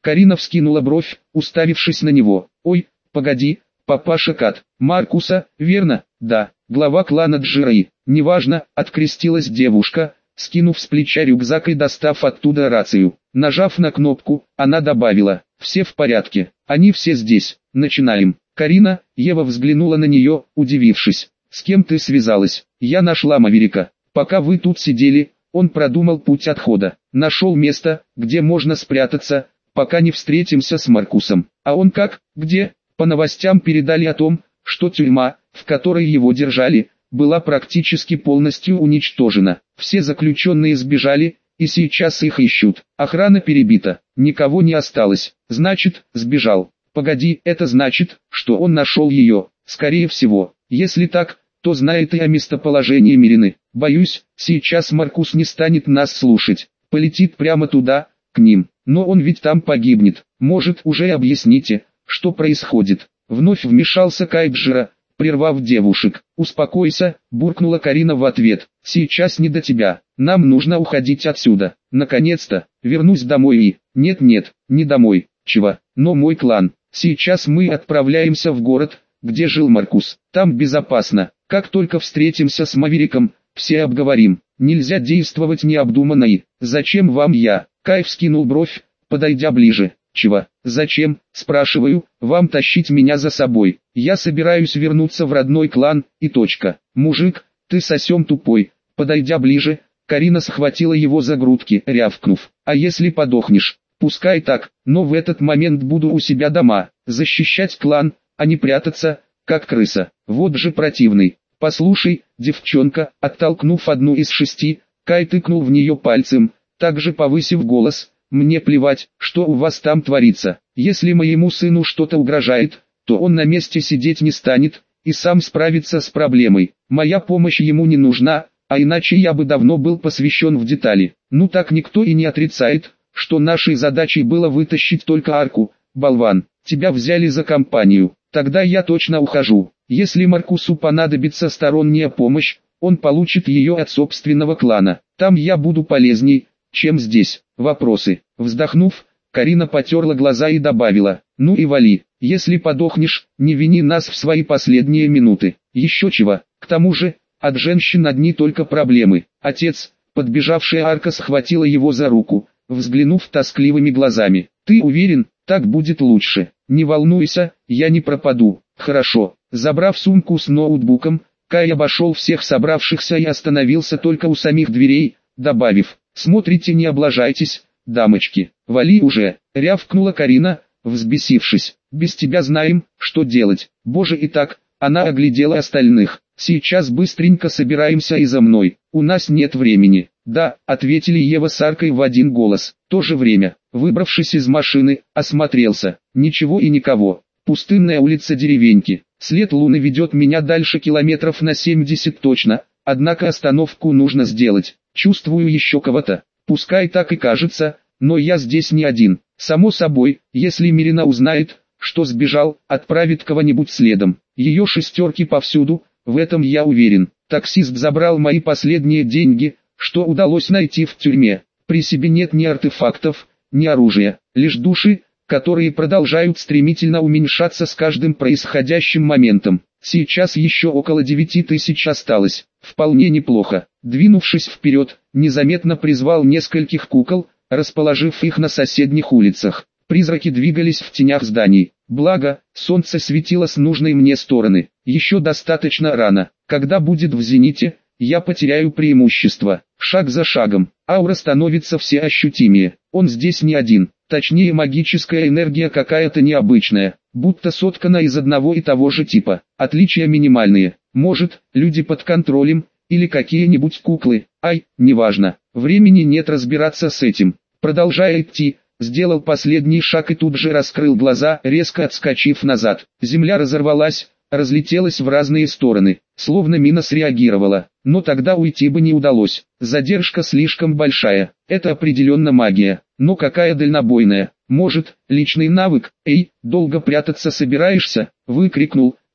Speaker 1: Карина вскинула бровь, уставившись на него. Ой, погоди, папаша Кат, Маркуса, верно? Да, глава клана Джираи. Неважно, открестилась девушка, скинув с плеча рюкзак и достав оттуда рацию. Нажав на кнопку, она добавила: все в порядке, они все здесь, начинаем. Карина, Ева взглянула на нее, удивившись. С кем ты связалась? Я нашла Маверика. Пока вы тут сидели, он продумал путь отхода. Нашел место, где можно спрятаться, пока не встретимся с Маркусом. А он как? Где? По новостям передали о том, что тюрьма, в которой его держали, была практически полностью уничтожена. Все заключенные сбежали, и сейчас их ищут. Охрана перебита, никого не осталось. Значит, сбежал. Погоди, это значит, что он нашел ее, скорее всего. Если так, то знает и о местоположении Мирины. Боюсь, сейчас Маркус не станет нас слушать. Полетит прямо туда, к ним. Но он ведь там погибнет. Может, уже объясните, что происходит. Вновь вмешался Кайджира, прервав девушек. «Успокойся», буркнула Карина в ответ. «Сейчас не до тебя. Нам нужно уходить отсюда. Наконец-то, вернусь домой и...» «Нет-нет, не домой, чего, но мой клан. Сейчас мы отправляемся в город, где жил Маркус. Там безопасно. Как только встретимся с Мавериком, все обговорим. Нельзя действовать необдуманно и... Зачем вам я?» Кай вскинул бровь, подойдя ближе. «Чего? Зачем, спрашиваю, вам тащить меня за собой? Я собираюсь вернуться в родной клан, и точка. Мужик, ты совсем тупой». Подойдя ближе, Карина схватила его за грудки, рявкнув: «А если подохнешь? Пускай так, но в этот момент буду у себя дома, защищать клан, а не прятаться, как крыса. Вот же противный». «Послушай, девчонка», оттолкнув одну из 6, Кай тыкнул в нее пальцем, также повысив голос: «Мне плевать, что у вас там творится. Если моему сыну что-то угрожает, то он на месте сидеть не станет, и сам справится с проблемой. Моя помощь ему не нужна, а иначе я бы давно был посвящен в детали. Ну так никто и не отрицает, что нашей задачей было вытащить только Арку, болван. Тебя взяли за компанию, тогда я точно ухожу. Если Маркусу понадобится сторонняя помощь, он получит ее от собственного клана. Там я буду полезней, чем здесь». «Вопросы?» Вздохнув, Карина потерла глаза и добавила: «Ну и вали, если подохнешь, не вини нас в свои последние минуты. Еще чего, к тому же, от женщин одни только проблемы». Отец, подбежавшая Арка, схватила его за руку, взглянув тоскливыми глазами. «Ты уверен, так будет лучше? Не волнуйся, я не пропаду». «Хорошо». Забрав сумку с ноутбуком, Кай обошел всех собравшихся и остановился только у самих дверей, добавив: «Смотрите, не облажайтесь, дамочки». «Вали уже», рявкнула Карина, взбесившись. «Без тебя знаем, что делать». «Боже, и так», она оглядела остальных. «Сейчас быстренько собираемся и за мной, у нас нет времени». «Да», ответили Ева с Аркой в один голос. То же время, выбравшись из машины, осмотрелся. Ничего и никого. Пустынная улица деревеньки. След луны ведет меня дальше километров на 70 точно, однако остановку нужно сделать. Чувствую еще кого-то. Пускай так и кажется, но я здесь не один. Само собой, если Мирина узнает, что сбежал, отправит кого-нибудь следом. Ее шестерки повсюду, в этом я уверен. Таксист забрал мои последние деньги, что удалось найти в тюрьме. При себе нет ни артефактов, ни оружия, лишь души, которые продолжают стремительно уменьшаться с каждым происходящим моментом. Сейчас еще около 9000 осталось. Вполне неплохо. Двинувшись вперед, незаметно призвал нескольких кукол, расположив их на соседних улицах. Призраки двигались в тенях зданий. Благо, солнце светило с нужной мне стороны. Еще достаточно рано. Когда будет в зените, я потеряю преимущество. Шаг за шагом. Аура становится все ощутимее. Он здесь не один. Точнее, магическая энергия какая-то необычная, будто соткана из одного и того же типа. Отличия минимальные. Может, люди под контролем, или какие-нибудь куклы. Ай, неважно. Времени нет разбираться с этим. Продолжая идти, сделал последний шаг и тут же раскрыл глаза, резко отскочив назад. Земля разорвалась, разлетелась в разные стороны, словно мина среагировала. Но тогда уйти бы не удалось. Задержка слишком большая. Это определенно магия. Но какая дальнобойная. Может, личный навык? «Эй, долго прятаться собираешься?» — выкрикнул,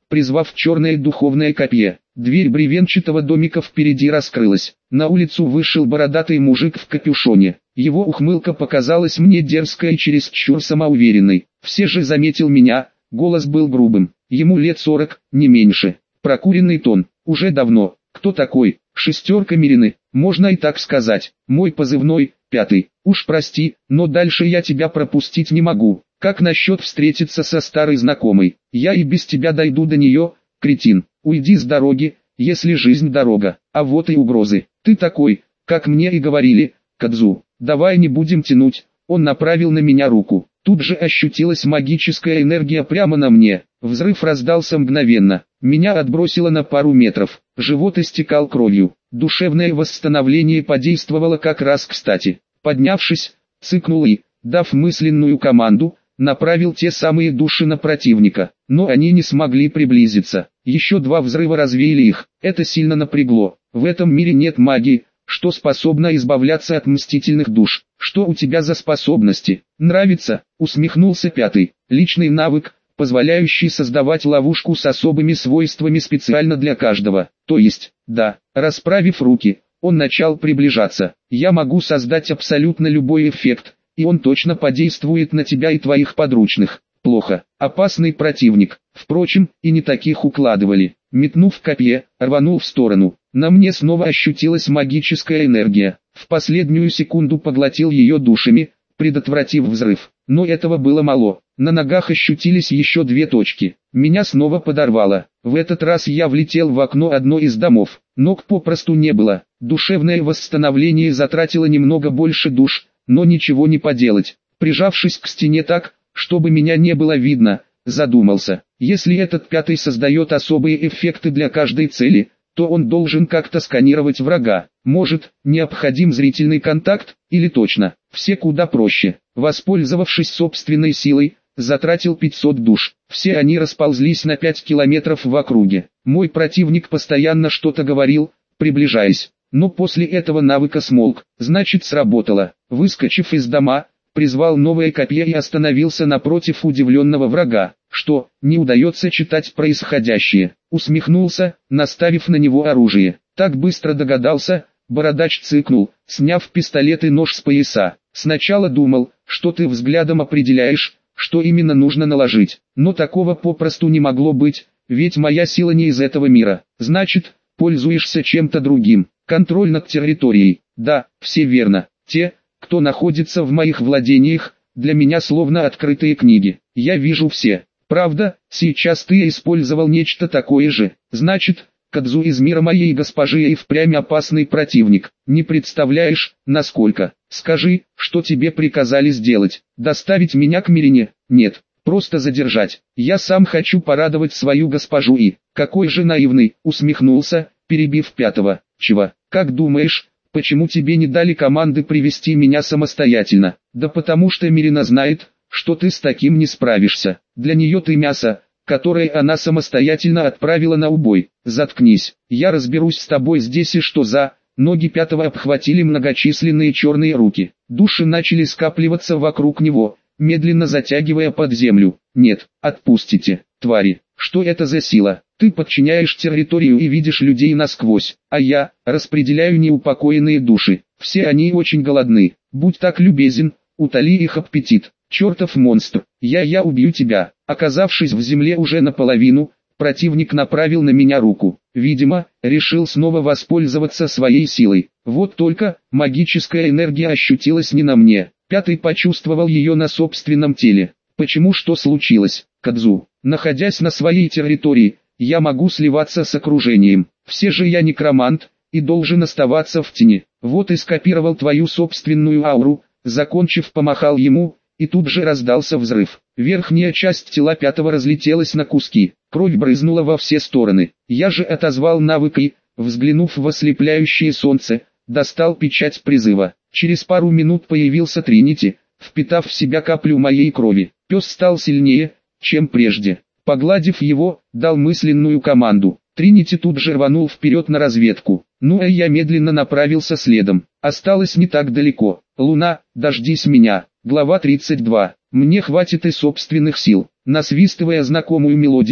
Speaker 1: призвав черное духовное копье. Дверь бревенчатого домика впереди раскрылась. На улицу вышел бородатый мужик в капюшоне. Его ухмылка показалась мне дерзкой и чересчур самоуверенной. Все же заметил меня, голос был грубым. Ему лет 40, не меньше. Прокуренный тон. Уже давно. Кто такой? Шестерка Мирины. Можно и так сказать. Мой позывной, 5. Уж прости, но дальше я тебя пропустить не могу. Как насчет встретиться со старой знакомой? Я и без тебя дойду до нее, кретин. Уйди с дороги, если жизнь дорога. А вот и угрозы. Ты такой, как мне и говорили, Кадзу. Давай не будем тянуть. Он направил на меня руку. Тут же ощутилась магическая энергия прямо на мне. Взрыв раздался мгновенно. Меня отбросило на пару метров. Живот истекал кровью. Душевное восстановление подействовало как раз кстати. Поднявшись, цыкнул и, дав мысленную команду, направил те самые души на противника. Но они не смогли приблизиться. Еще 2 взрыва развеяли их. Это сильно напрягло. В этом мире нет магии, что способна избавляться от мстительных душ. Что у тебя за способности? Нравится? Усмехнулся 5. Личный навык, позволяющий создавать ловушку с особыми свойствами специально для каждого. То есть, да, расправив руки, он начал приближаться. Я могу создать абсолютно любой эффект, и он точно подействует на тебя и твоих подручных. Плохо. Опасный противник. Впрочем, и не таких укладывали. Метнув копье, рванул в сторону. На мне снова ощутилась магическая энергия. В последнюю секунду поглотил ее душами, предотвратив взрыв. Но этого было мало. На ногах ощутились еще 2 точки. Меня снова подорвало. В этот раз я влетел в окно одной из домов. Ног попросту не было. Душевное восстановление затратило немного больше душ, но ничего не поделать. Прижавшись к стене так, чтобы меня не было видно, задумался. Если этот 5 создает особые эффекты для каждой цели, то он должен как-то сканировать врага. Может, необходим зрительный контакт, или точно, все куда проще. Воспользовавшись собственной силой, затратил 500 душ. Все они расползлись на 5 километров в округе. Мой противник постоянно что-то говорил, приближаясь. Но после этого навыка смолк. Значит, сработало. Выскочив из дома, призвал новое копье и остановился напротив удивленного врага. Что, не удается читать происходящее? Усмехнулся, наставив на него оружие. Так быстро догадался, бородач цыкнул, сняв пистолет и нож с пояса. Сначала думал, что ты взглядом определяешь, что именно нужно наложить. Но такого попросту не могло быть, ведь моя сила не из этого мира. Значит, пользуешься чем-то другим. Контроль над территорией. Да, все верно. Те, кто находится в моих владениях, для меня словно открытые книги. Я вижу все. Правда, сейчас ты использовал нечто такое же. Значит, Кадзу из мира моей госпожи и впрямь опасный противник. Не представляешь, насколько. Скажи, что тебе приказали сделать. Доставить меня к Мирине? Нет, просто задержать. Я сам хочу порадовать свою госпожу и... Какой же наивный, усмехнулся, перебив 5. Чего? Как думаешь, почему тебе не дали команды привести меня самостоятельно? Да потому что Мирина знает, что ты с таким не справишься. Для нее ты мясо, которое она самостоятельно отправила на убой. Заткнись, я разберусь с тобой здесь и что за... Ноги 5 обхватили многочисленные черные руки. Души начали скапливаться вокруг него, медленно затягивая под землю. Нет, отпустите, твари. Что это за сила? Ты подчиняешь территорию и видишь людей насквозь, а я распределяю неупокоенные души. Все они очень голодны. Будь так любезен, утоли их аппетит. Чертов монстр, я убью тебя. Оказавшись в земле уже наполовину, противник направил на меня руку. Видимо, решил снова воспользоваться своей силой. Вот только, магическая энергия ощутилась не на мне. 5 почувствовал ее на собственном теле. Почему, что случилось? Кадзу, находясь на своей территории, я могу сливаться с окружением. Все же я некромант, и должен оставаться в тени. Вот и скопировал твою собственную ауру, закончив помахал ему, и тут же раздался взрыв. Верхняя часть тела 5 разлетелась на куски, кровь брызнула во все стороны. Я же отозвал навык и, взглянув в ослепляющее солнце, достал печать призыва. Через пару минут появился Тринити, впитав в себя каплю моей крови. Пес стал сильнее, чем прежде. Погладив его, дал мысленную команду. Тринити тут же рванул вперед на разведку. Ну а я медленно направился следом. Осталось не так далеко. Луна, дождись меня. Глава 32. Мне хватит и собственных сил. Насвистывая знакомую мелодию,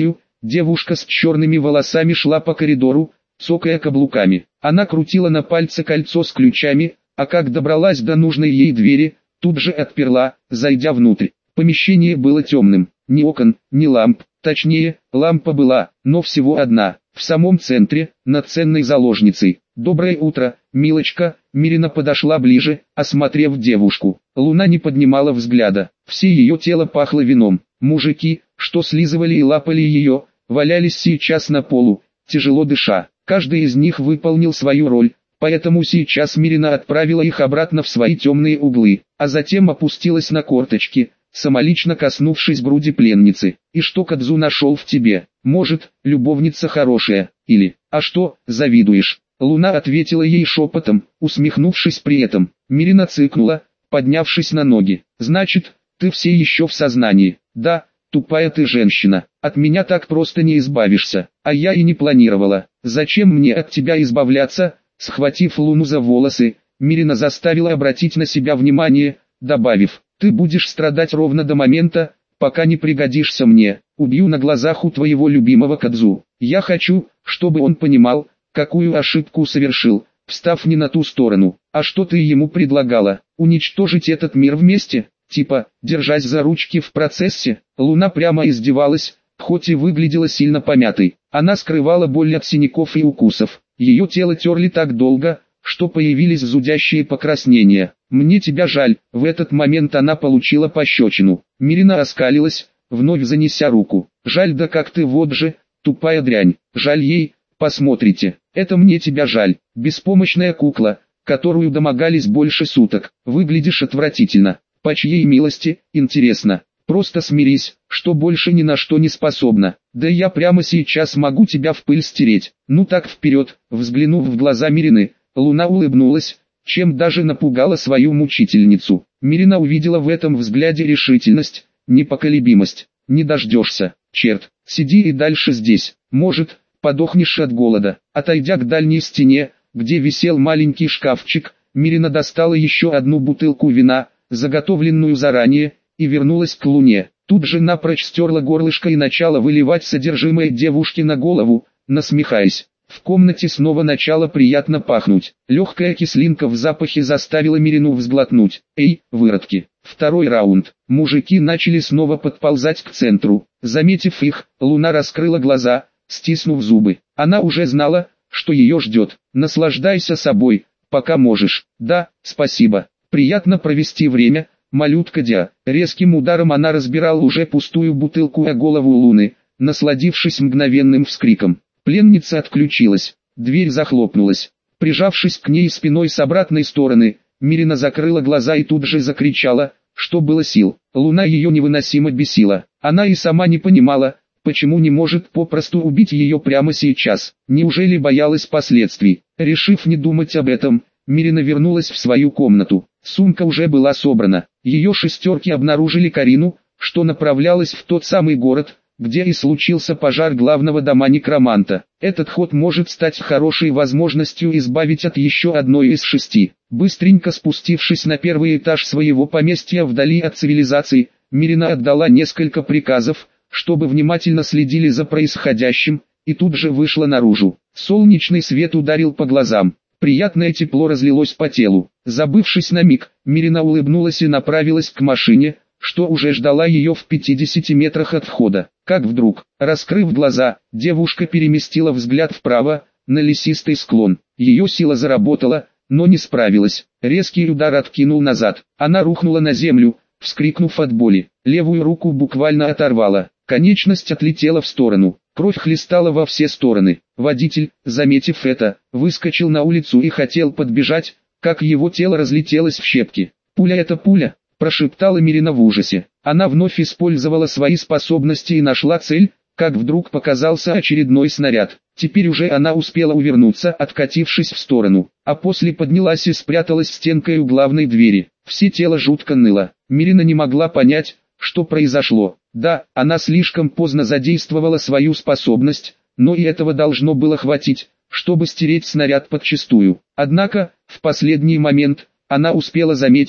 Speaker 1: Девушка с черными волосами шла по коридору, цокая каблуками. Она крутила на пальце кольцо с ключами, а как добралась до нужной ей двери, тут же отперла, зайдя внутрь. Помещение было темным, ни окон, ни ламп, точнее, лампа была, но всего одна, в самом центре, над ценной заложницей. «Доброе утро, милочка», Мирина подошла ближе, осмотрев девушку. Луна не поднимала взгляда, все ее тело пахло вином. Мужики, что слизывали и лапали ее, валялись сейчас на полу, тяжело дыша. Каждый из них выполнил свою роль, поэтому сейчас Мирина отправила их обратно в свои темные углы, а затем опустилась на корточки, самолично коснувшись груди пленницы. «И что Кадзу нашел в тебе? Может, любовница хорошая, или, а что, завидуешь?» Луна ответила ей шепотом, усмехнувшись при этом. Мирина цыкнула, поднявшись на ноги. «Значит, ты все еще в сознании?» «Да, тупая ты женщина, от меня так просто не избавишься, а я и не планировала. Зачем мне от тебя избавляться?» Схватив Луну за волосы, Мирина заставила обратить на себя внимание, добавив: «Ты будешь страдать ровно до момента, пока не пригодишься мне. Убью на глазах у твоего любимого Кадзу. Я хочу, чтобы он понимал, какую ошибку совершил, встав не на ту сторону. А что ты ему предлагала? Уничтожить этот мир вместе? Типа, держась за ручки в процессе?» Луна прямо издевалась, хоть и выглядела сильно помятой. Она скрывала боль от синяков и укусов. Ее тело терли так долго, что появились зудящие покраснения. «Мне тебя жаль», в этот момент она получила пощечину. Мирина оскалилась, вновь занеся руку. «Жаль, да как ты вот же, тупая дрянь, жаль ей, посмотрите, это мне тебя жаль, беспомощная кукла, которую домогались больше суток, выглядишь отвратительно, по чьей милости, интересно, просто смирись, что больше ни на что не способна, да я прямо сейчас могу тебя в пыль стереть, ну так вперед». Взглянув в глаза Мирины, Луна улыбнулась, чем даже напугала свою мучительницу. Мирина увидела в этом взгляде решительность, непоколебимость. «Не дождешься, черт, сиди и дальше здесь, может, подохнешь от голода». Отойдя к дальней стене, где висел маленький шкафчик, Мирина достала еще одну бутылку вина, заготовленную заранее, и вернулась к Луне. Тут же напрочь стерла горлышко и начала выливать содержимое девушки на голову, насмехаясь. В комнате снова начало приятно пахнуть. Легкая кислинка в запахе заставила Мирину взглотнуть. «Эй, выродки!» Второй раунд. Мужики начали снова подползать к центру. Заметив их, Луна раскрыла глаза, стиснув зубы. Она уже знала, что ее ждет. «Наслаждайся собой, пока можешь». «Да, спасибо. Приятно провести время, малютка Дя». Резким ударом она разбирала уже пустую бутылку о голову Луны, насладившись мгновенным вскриком. Пленница отключилась, дверь захлопнулась. Прижавшись к ней спиной с обратной стороны, Мирина закрыла глаза и тут же закричала, что было сил. Луна ее невыносимо бесила. Она и сама не понимала, почему не может попросту убить ее прямо сейчас. Неужели боялась последствий? Решив не думать об этом, Мирина вернулась в свою комнату. Сумка уже была собрана. Ее шестерки обнаружили Карину, что направлялась в тот самый город, где и случился пожар главного дома некроманта. Этот ход может стать хорошей возможностью избавить от еще одной из 6. Быстренько спустившись на первый этаж своего поместья вдали от цивилизации, Мирина отдала несколько приказов, чтобы внимательно следили за происходящим, и тут же вышла наружу. Солнечный свет ударил по глазам. Приятное тепло разлилось по телу. Забывшись на миг, Мирина улыбнулась и направилась к машине, что уже ждала ее в 50 метрах от входа. Как вдруг, раскрыв глаза, девушка переместила взгляд вправо, на лесистый склон. Ее сила заработала, но не справилась. Резкий удар откинул назад. Она рухнула на землю, вскрикнув от боли. Левую руку буквально оторвала. Конечность отлетела в сторону. Кровь хлестала во все стороны. Водитель, заметив это, выскочил на улицу и хотел подбежать, как его тело разлетелось в щепки. «Пуля — это пуля!» — прошептала Мирина в ужасе. Она вновь использовала свои способности и нашла цель, как вдруг показался очередной снаряд. Теперь уже она успела увернуться, откатившись в сторону, а после поднялась и спряталась стенкой у главной двери. Все тело жутко ныло. Мирина не могла понять, что произошло. Да, она слишком поздно задействовала свою способность, но и этого должно было хватить, чтобы стереть снаряд подчистую. Однако, в последний момент, она успела заметить,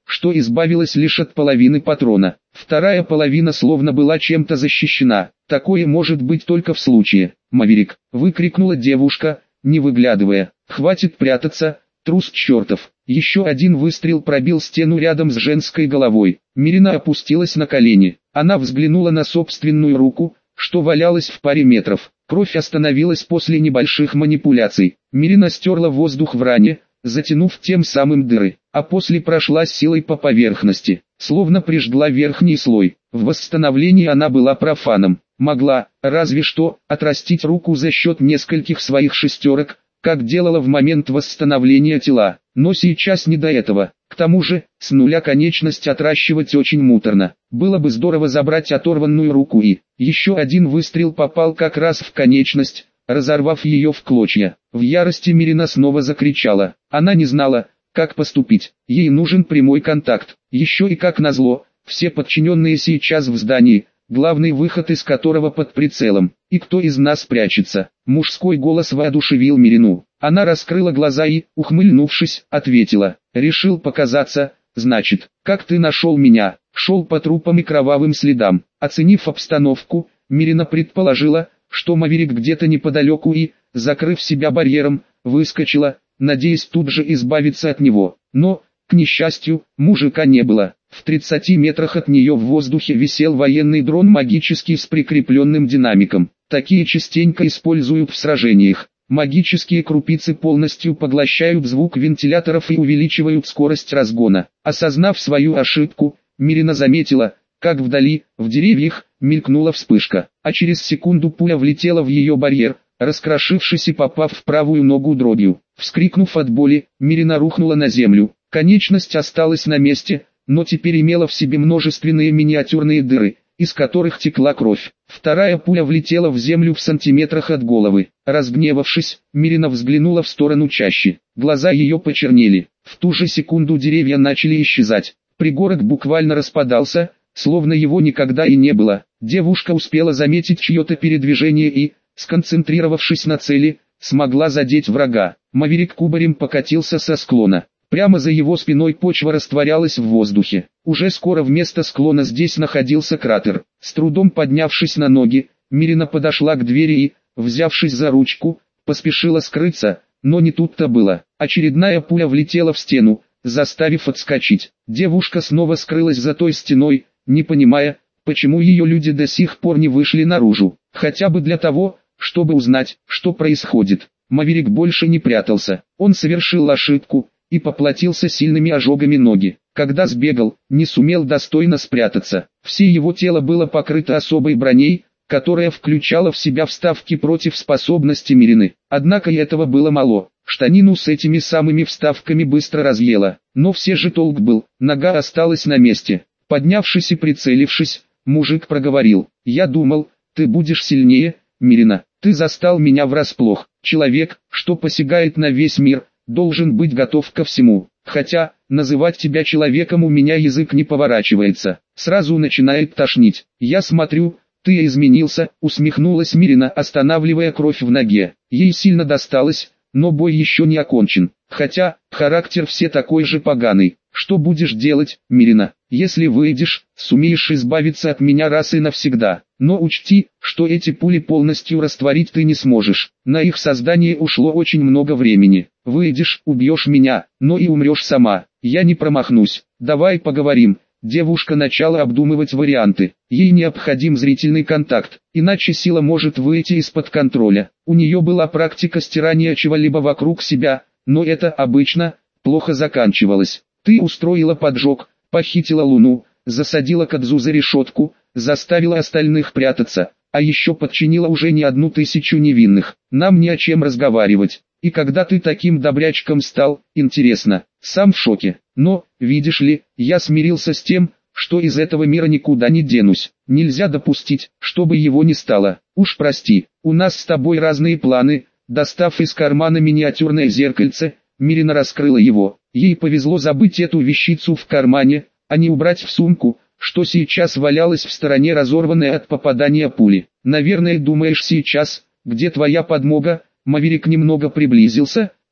Speaker 1: что избавилась лишь от половины патрона. Вторая половина словно была чем-то защищена. Такое может быть только в случае. «Маверик!» — выкрикнула девушка, не выглядывая. «Хватит прятаться, трус чертов!» Еще один выстрел пробил стену рядом с женской головой. Мирина опустилась на колени. Она взглянула на собственную руку, что валялась в паре метров. Кровь остановилась после небольших манипуляций. Мирина стерла воздух в ране, затянув тем самым дыры, а после прошлась силой по поверхности, словно прижгла верхний слой. В восстановлении она была профаном. Могла, разве что, отрастить руку за счет нескольких своих шестерок, как делала в момент восстановления тела. Но сейчас не до этого. К тому же, с нуля конечность отращивать очень муторно. Было бы здорово забрать оторванную руку и... Еще один выстрел попал как раз в конечность, разорвав ее в клочья. В ярости Мирина снова закричала. Она не знала, как поступить. Ей нужен прямой контакт. Еще и как назло, все подчиненные сейчас в здании, главный выход из которого под прицелом. «И кто из нас прячется?» Мужской голос воодушевил Мирину. Она раскрыла глаза и, ухмыльнувшись, ответила. «Решил показаться, значит, как ты нашел меня?» Шел по трупам и кровавым следам. Оценив обстановку, Мирина предположила, что Маверик где-то неподалеку и, закрыв себя барьером, выскочила, надеясь тут же избавиться от него. Но, к несчастью, мужика не было. В 30 метрах от нее в воздухе висел военный дрон магический с прикрепленным динамиком. Такие частенько используют в сражениях. Магические крупицы полностью поглощают звук вентиляторов и увеличивают скорость разгона. Осознав свою ошибку, Мирина заметила, как вдали, в деревьях, мелькнула вспышка, а через секунду пуля влетела в ее барьер, раскрошившись и попав в правую ногу дробью. Вскрикнув от боли, Мирина рухнула на землю. Конечность осталась на месте, но теперь имела в себе множественные миниатюрные дыры, из которых текла кровь. Вторая пуля влетела в землю в сантиметрах от головы. Разгневавшись, Мирина взглянула в сторону чащи. Глаза ее почернели. В ту же секунду деревья начали исчезать. Пригорок буквально распадался, словно его никогда и не было. Девушка успела заметить чье-то передвижение и, сконцентрировавшись на цели, смогла задеть врага. Маверик кубарем покатился со склона. Прямо за его спиной почва растворялась в воздухе. Уже скоро вместо склона здесь находился кратер. С трудом поднявшись на ноги, Мирина подошла к двери и, взявшись за ручку, поспешила скрыться, но не тут-то было. Очередная пуля влетела в стену, заставив отскочить. Девушка снова скрылась за той стеной, не понимая, почему ее люди до сих пор не вышли наружу. Хотя бы для того, чтобы узнать, что происходит. Маверик больше не прятался. Он совершил ошибку и поплатился сильными ожогами ноги. Когда сбегал, не сумел достойно спрятаться. Все его тело было покрыто особой броней, которая включала в себя вставки против способности Мирины. Однако и этого было мало. Штанину с этими самыми вставками быстро разъела. Но все же толк был, нога осталась на месте. Поднявшись и прицелившись, мужик проговорил: «Я думал, ты будешь сильнее, Мирина. Ты застал меня врасплох. Человек, что посягает на весь мир, должен быть готов ко всему. Хотя, называть тебя человеком у меня язык не поворачивается. Сразу начинает тошнить. Я смотрю, ты изменился», усмехнулась Мирина, останавливая кровь в ноге. Ей сильно досталось, но бой еще не окончен. Хотя, характер все такой же поганый. Что будешь делать, Мирина? Если выйдешь, сумеешь избавиться от меня раз и навсегда. Но учти, что эти пули полностью растворить ты не сможешь. На их создание ушло очень много времени. Выйдешь, убьешь меня, но и умрешь сама. Я не промахнусь. Давай поговорим. Девушка начала обдумывать варианты. Ей необходим зрительный контакт, иначе сила может выйти из-под контроля. У нее была практика стирания чего-либо вокруг себя, но это обычно плохо заканчивалось. Ты устроила поджог, похитила Луну, засадила Кадзу за решетку, заставила остальных прятаться, а еще подчинила уже не 1000 невинных. Нам не о чем разговаривать. И когда ты таким добрячком стал, интересно, сам в шоке. Но, видишь ли, я смирился с тем, что из этого мира никуда не денусь. Нельзя допустить, чтобы его не стало. Уж прости, у нас с тобой разные планы. Достав из кармана миниатюрное зеркальце, Мирина раскрыла его. Ей повезло забыть эту вещицу в кармане, а не убрать в сумку, что сейчас валялась в стороне, разорванная от попадания пули. Наверное, думаешь сейчас, где твоя подмога? Маверик немного приблизился,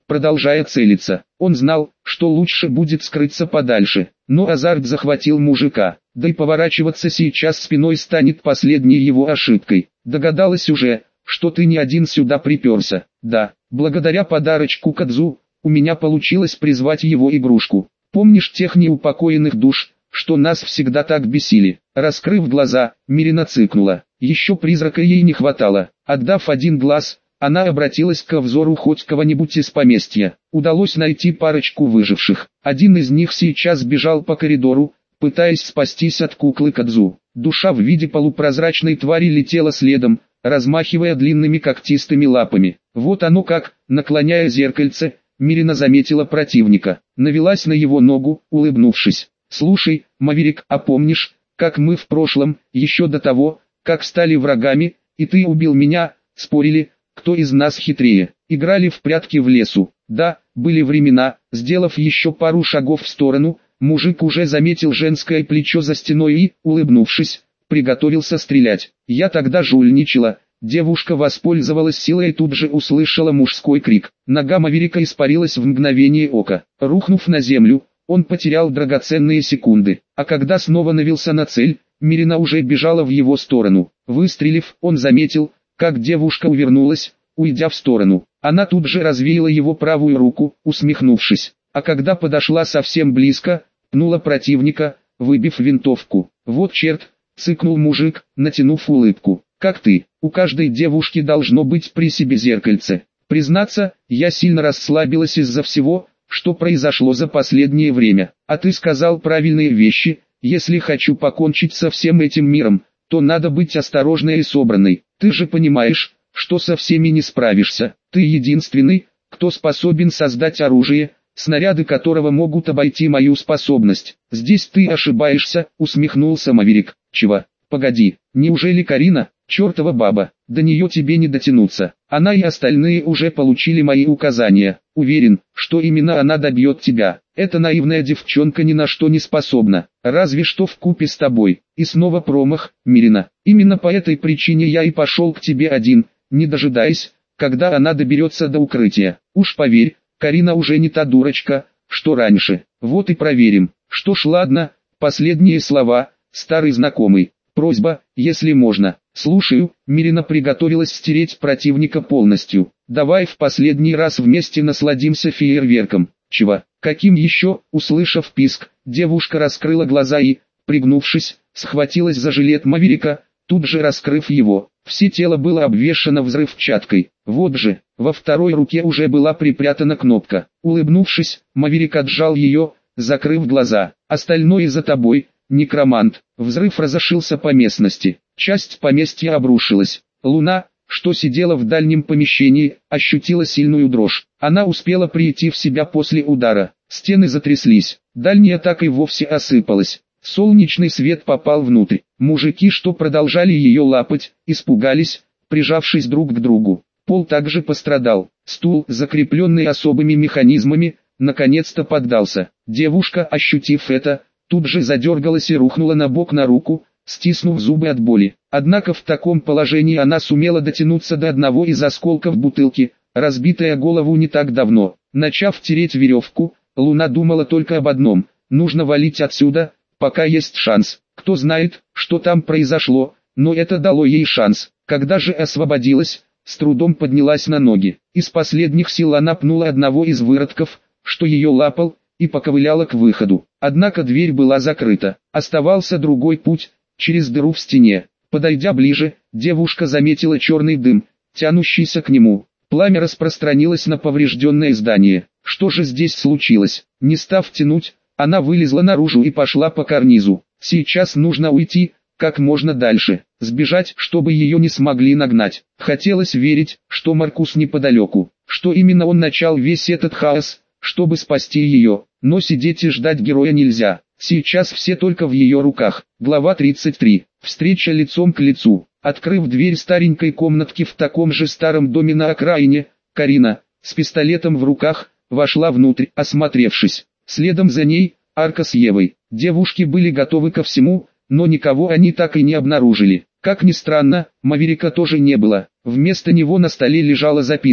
Speaker 1: продолжая целиться. Он знал, что лучше будет скрыться подальше, но азарт захватил мужика, да и поворачиваться сейчас спиной станет последней его ошибкой. Догадалась уже, что ты не один сюда приперся. Да, благодаря подарочку Кадзу, у меня получилось призвать его игрушку. Помнишь тех неупокоенных душ, что нас всегда так бесили? Раскрыв глаза, Мирина цыкнула. Еще призрака ей не хватало. Отдав один глаз, она обратилась к взору хоть кого-нибудь из поместья. Удалось найти парочку выживших. Один из них сейчас бежал по коридору, пытаясь спастись от куклы Кадзу. Душа в виде полупрозрачной твари летела следом, размахивая длинными когтистыми лапами. Вот оно как, наклоняя зеркальце, Мирина заметила противника. Навелась на его ногу, улыбнувшись. «Слушай, Маверик, а помнишь, как мы в прошлом, еще до того, как стали врагами, и ты убил меня, спорили, кто из нас хитрее, играли в прятки в лесу? Да, были времена». Сделав еще пару шагов в сторону, мужик уже заметил женское плечо за стеной и, улыбнувшись, приготовился стрелять. «Я тогда жульничала». Девушка воспользовалась силой и тут же услышала мужской крик. Нога Маверика испарилась в мгновение ока. Рухнув на землю, он потерял драгоценные секунды, а когда снова навелся на цель, Мирина уже бежала в его сторону. Выстрелив, он заметил, как девушка увернулась, уйдя в сторону. Она тут же развеяла его правую руку, усмехнувшись, а когда подошла совсем близко, пнула противника, выбив винтовку. «Вот черт!» — цыкнул мужик, натянув улыбку. «Как ты, у каждой девушки должно быть при себе зеркальце. Признаться, я сильно расслабилась из-за всего, что произошло за последнее время. А ты сказал правильные вещи. Если хочу покончить со всем этим миром, то надо быть осторожной и собранной. Ты же понимаешь, что со всеми не справишься. Ты единственный, кто способен создать оружие, снаряды которого могут обойти мою способность. Здесь ты ошибаешься», — усмехнулся Маверик. «Чего? Погоди, неужели Карина, чертова баба, до нее тебе не дотянуться? Она и остальные уже получили мои указания. Уверен, что именно она добьет тебя. Эта наивная девчонка ни на что не способна, разве что вкупе с тобой». И снова промах, Мирина. «Именно по этой причине я и пошел к тебе один, не дожидаясь, когда она доберется до укрытия. Уж поверь, Карина уже не та дурочка, что раньше. Вот и проверим». «Что ж, ладно, последние слова, старый знакомый. Просьба, если можно». «Слушаю». Мирина приготовилась стереть противника полностью. «Давай в последний раз вместе насладимся фейерверком». «Чего? Каким еще?» Услышав писк, девушка раскрыла глаза и, пригнувшись, схватилась за жилет Маверика, тут же раскрыв его. Все тело было обвешано взрывчаткой. Вот же, во второй руке уже была припрятана кнопка. Улыбнувшись, Маверик отжал ее, закрыв глаза. «Остальное за тобой, некромант». Взрыв разошелся по местности. Часть поместья обрушилась. Луна, что сидела в дальнем помещении, ощутила сильную дрожь. Она успела прийти в себя после удара. Стены затряслись. Дальняя так и вовсе осыпалась. Солнечный свет попал внутрь. Мужики, что продолжали ее лапать, испугались, прижавшись друг к другу. Пол также пострадал. Стул, закрепленный особыми механизмами, наконец-то поддался. Девушка, ощутив это, тут же задергалась и рухнула на бок на руку, стиснув зубы от боли. Однако в таком положении она сумела дотянуться до одного из осколков бутылки, разбитой о голову не так давно. Начав тереть веревку, Луна думала только об одном: нужно валить отсюда, пока есть шанс. Кто знает, что там произошло, но это дало ей шанс. Когда же освободилась, с трудом поднялась на ноги. Из последних сил она пнула одного из выродков, что ее лапал, и поковыляла к выходу. Однако дверь была закрыта. Оставался другой путь, через дыру в стене. Подойдя ближе, девушка заметила черный дым, тянущийся к нему. Пламя распространилось на поврежденное здание. Что же здесь случилось? Не став тянуть, она вылезла наружу и пошла по карнизу. Сейчас нужно уйти, как можно дальше. Сбежать, чтобы ее не смогли нагнать. Хотелось верить, что Маркус неподалеку, что именно он начал весь этот хаос, чтобы спасти ее. Но сидеть и ждать героя нельзя. Сейчас все только в ее руках. Глава 33. Встреча лицом к лицу. Открыв дверь старенькой комнатки в таком же старом доме на окраине, Карина, с пистолетом в руках, вошла внутрь, осмотревшись. Следом за ней, Арка с Евой. Девушки были готовы ко всему, но никого они так и не обнаружили. Как ни странно, Маверика тоже не было. Вместо него на столе лежала записка.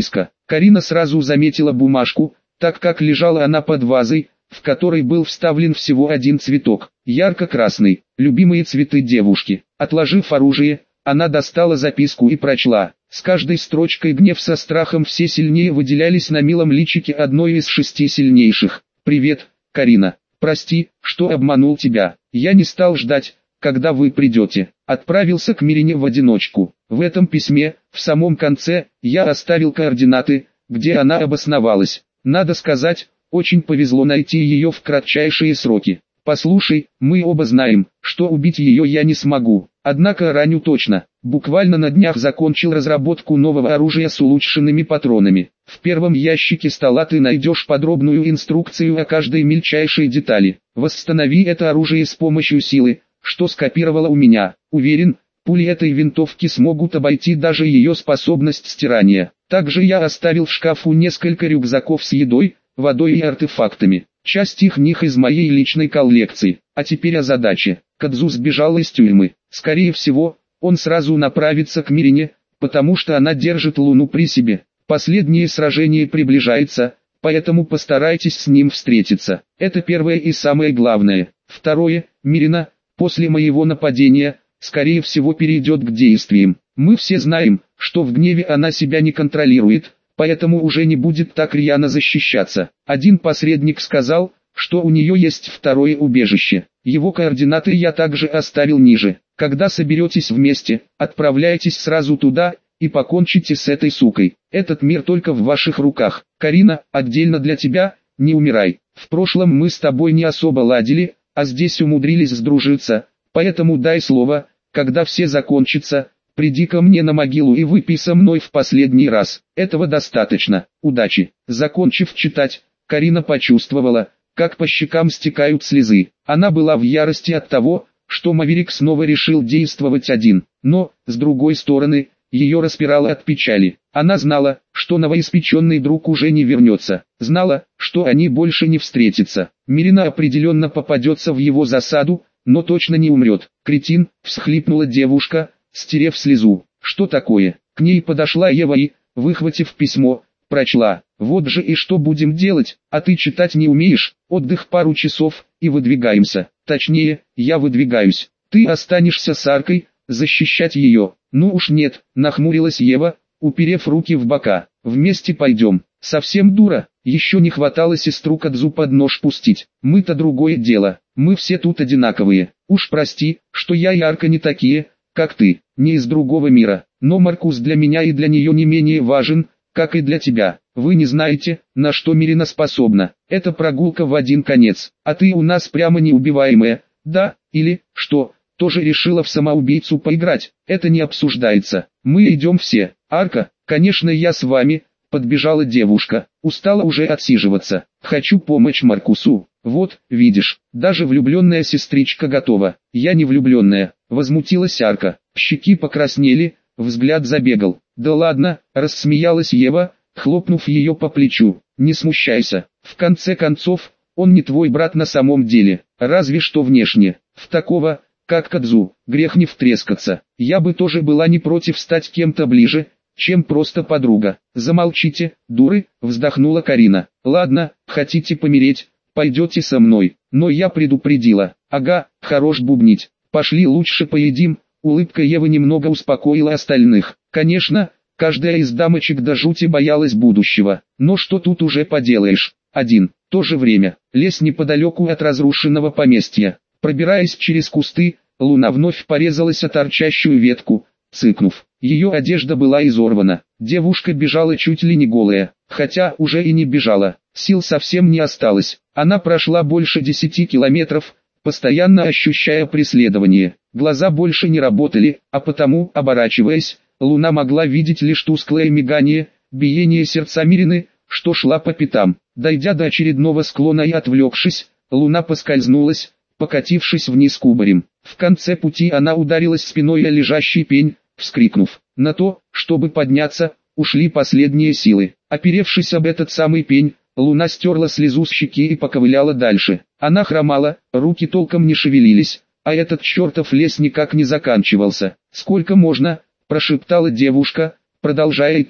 Speaker 1: Карина сразу заметила бумажку, так как лежала она под вазой, в которой был вставлен всего один цветок, ярко-красный, любимые цветы девушки. Отложив оружие, она достала записку и прочла. С каждой строчкой гнев со страхом все сильнее выделялись на милом личике одной из 6 сильнейших. «Привет, Карина. Прости, что обманул тебя. Я не стал ждать, когда вы придете. Отправился к Мирине в одиночку. В этом письме, в самом конце, я оставил координаты, где она обосновалась. Надо сказать, очень повезло найти ее в кратчайшие сроки. Послушай, мы оба знаем, что убить ее я не смогу. Однако раню точно. Буквально на днях закончил разработку нового оружия с улучшенными патронами. В первом ящике стола ты найдешь подробную инструкцию о каждой мельчайшей детали. Восстанови это оружие с помощью силы, что скопировала у меня. Уверен, пули этой винтовки смогут обойти даже ее способность стирания. Также я оставил в шкафу несколько рюкзаков с едой, водой и артефактами. Часть них из моей личной коллекции. А теперь о задаче. Кадзу сбежал из тюрьмы. Скорее всего, он сразу направится к Мирине, потому что она держит Луну при себе. Последнее сражение приближается, поэтому постарайтесь с ним встретиться. Это первое и самое главное. Второе, Мирина, после моего нападения, скорее всего перейдет к действиям. Мы все знаем, что в гневе она себя не контролирует, поэтому уже не будет так рьяно защищаться. Один посредник сказал, что у нее есть второе убежище. Его координаты я также оставил ниже. Когда соберетесь вместе, отправляйтесь сразу туда и покончите с этой сукой. Этот мир только в ваших руках. Карина, отдельно для тебя, не умирай. В прошлом мы с тобой не особо ладили, а здесь умудрились сдружиться, поэтому дай слово, когда все закончится, приди ко мне на могилу и выпей со мной в последний раз. Этого достаточно. Удачи. Закончив читать, Карина почувствовала, как по щекам стекают слезы. Она была в ярости от того, что Маверик снова решил действовать один. Но, с другой стороны, ее распирало от печали. Она знала, что новоиспеченный друг уже не вернется. Знала, что они больше не встретятся. Мирина определенно попадется в его засаду, но точно не умрет. «Кретин!» — всхлипнула девушка, стерев слезу. «Что такое?» К ней подошла Ева и, выхватив письмо, прочла. «Вот же и что будем делать, а ты читать не умеешь, отдых пару часов, и выдвигаемся. Точнее, я выдвигаюсь. Ты останешься с Аркой, защищать ее». «Ну уж нет», нахмурилась Ева, уперев руки в бока. «Вместе пойдем». «Совсем дура, еще не хватало сестру Кадзу под нож пустить. Мы-то другое дело, мы все тут одинаковые. Уж прости, что я и Арка не такие, как ты, не из другого мира, но Маркус для меня и для нее не менее важен, как и для тебя. Вы не знаете, на что Мирина способна. Это прогулка в один конец, а ты у нас прямо неубиваемая, да, или, что, тоже решила в самоубийцу поиграть? Это не обсуждается. Мы идем все. Арка, конечно я с вами». Подбежала девушка, устала уже отсиживаться. «Хочу помочь Маркусу. Вот, видишь, даже влюбленная сестричка готова». «Я не влюбленная», возмутилась Арка. Щеки покраснели, взгляд забегал. «Да ладно», рассмеялась Ева, хлопнув ее по плечу. «Не смущайся. В конце концов, он не твой брат на самом деле, разве что внешне. В такого, как Кадзу, грех не втрескаться. Я бы тоже была не против стать кем-то ближе, чем просто подруга». «Замолчите, дуры», вздохнула Карина. «Ладно, хотите помереть, пойдете со мной, но я предупредила». «Ага, хорош бубнить. Пошли лучше поедим». Улыбка Евы немного успокоила остальных. Конечно, каждая из дамочек до жути боялась будущего, но что тут уже поделаешь. То же время, лес неподалеку от разрушенного поместья. Пробираясь через кусты, Луна вновь порезалась о торчащую ветку, цыкнув. Ее одежда была изорвана. Девушка бежала чуть ли не голая, хотя уже и не бежала. Сил совсем не осталось. Она прошла больше 10 километров, постоянно ощущая преследование. Глаза больше не работали, а потому, оборачиваясь, Луна могла видеть лишь тусклое мигание, биение сердца Мирины, что шла по пятам. Дойдя до очередного склона и отвлекшись, Луна поскользнулась, покатившись вниз кубарем. В конце пути она ударилась спиной о лежащий пень, вскрикнув. На то, чтобы подняться, ушли последние силы. Оперевшись об этот самый пень, Луна стерла слезу с щеки и поковыляла дальше. Она хромала, руки толком не шевелились, а этот чертов лес никак не заканчивался. «Сколько можно?» – прошептала девушка, продолжая идти.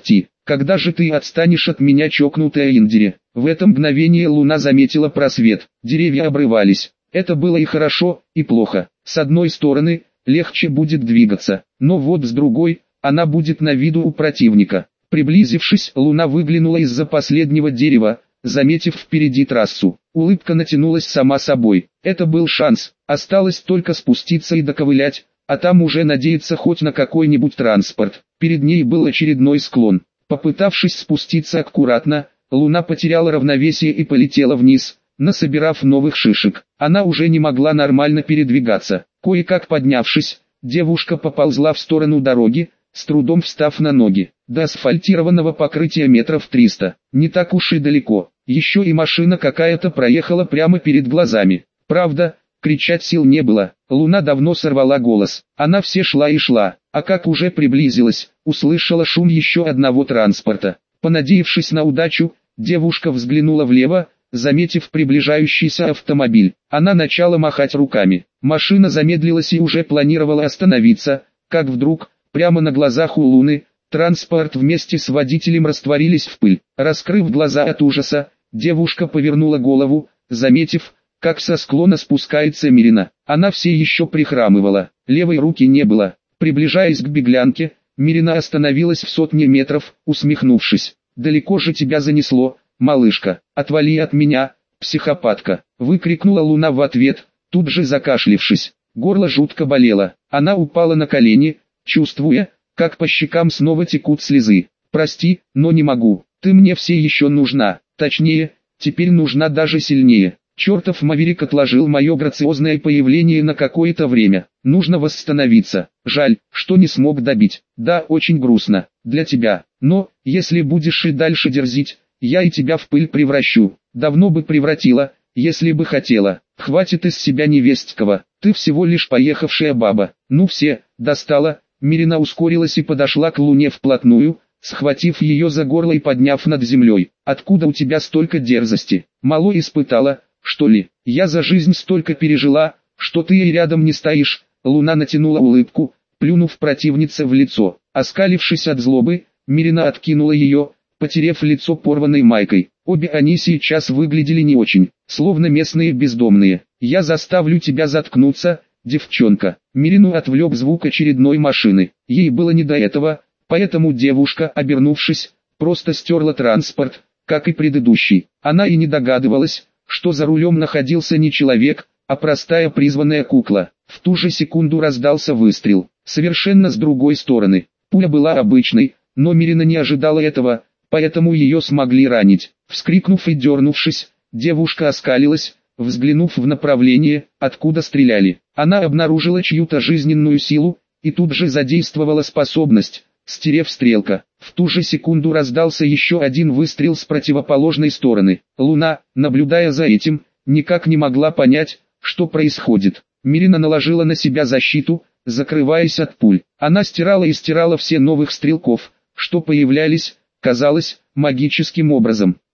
Speaker 1: когда же ты отстанешь от меня, чокнутая Индире? В это мгновение луна заметила просвет, деревья обрывались. Это было и хорошо, и плохо. С одной стороны, легче будет двигаться, но вот с другой, она будет на виду у противника. Приблизившись, луна выглянула из-за последнего дерева, заметив впереди трассу. Улыбка натянулась сама собой. Это был шанс, осталось только спуститься и доковылять, а там уже надеяться хоть на какой-нибудь транспорт. Перед ней был очередной склон. Попытавшись спуститься аккуратно, луна потеряла равновесие и полетела вниз, насобирав новых шишек. Она уже не могла нормально передвигаться. Кое-как поднявшись, девушка поползла в сторону дороги, с трудом встав на ноги. До асфальтированного покрытия метров 300. Не так уж и далеко. Еще и машина какая-то проехала прямо перед глазами. Правда, кричать сил не было. Луна давно сорвала голос. Она все шла и шла, а как уже приблизилась, услышала шум еще одного транспорта. Понадеявшись на удачу, девушка взглянула влево, заметив приближающийся автомобиль. Она начала махать руками. Машина замедлилась и уже планировала остановиться, как вдруг, прямо на глазах у Луны, транспорт вместе с водителем растворились в пыль. Раскрыв глаза от ужаса, девушка повернула голову, заметив, как со склона спускается Мирина. Она все еще прихрамывала, левой руки не было. Приближаясь к беглянке, Мирина остановилась в сотне метров, усмехнувшись. «Далеко же тебя занесло, малышка, отвали от меня, психопатка!» Выкрикнула Луна в ответ, тут же закашлившись. Горло жутко болело, она упала на колени, чувствуя, как по щекам снова текут слезы. «Прости, но не могу, ты мне все еще нужна, точнее, теперь нужна даже сильнее. Чертов Маверик отложил мое грациозное появление на какое-то время. Нужно восстановиться. Жаль, что не смог добить. Да, очень грустно. Для тебя. Но, если будешь и дальше дерзить, я и тебя в пыль превращу. Давно бы превратила, если бы хотела. Хватит из себя невестского. Ты всего лишь поехавшая баба. Ну все, достала». Мирина ускорилась и подошла к Луне вплотную, схватив ее за горло и подняв над землей. «Откуда у тебя столько дерзости? Мало испытала, что ли? Я за жизнь столько пережила, что ты и рядом не стоишь». Луна натянула улыбку, плюнув противнице в лицо. Оскалившись от злобы, Мирина откинула ее, потерев лицо порванной майкой. Обе они сейчас выглядели не очень, словно местные бездомные. «Я заставлю тебя заткнуться, девчонка». Мирину отвлек звук очередной машины. Ей было не до этого, поэтому девушка, обернувшись, просто стерла транспорт, как и предыдущий. Она и не догадывалась, что за рулем находился не человек, а простая призванная кукла. В ту же секунду раздался выстрел, совершенно с другой стороны. Пуля была обычной, но Мирина не ожидала этого, поэтому ее смогли ранить. Вскрикнув и дернувшись, девушка оскалилась, взглянув в направление, откуда стреляли. Она обнаружила чью-то жизненную силу, и тут же задействовала способность, стерев стрелка. В ту же секунду раздался еще один выстрел с противоположной стороны. Луна, наблюдая за этим, никак не могла понять, что происходит. Мирина наложила на себя защиту, закрываясь от пуль. Она стирала и стирала все новых стрелков, что появлялись, казалось, магическим образом.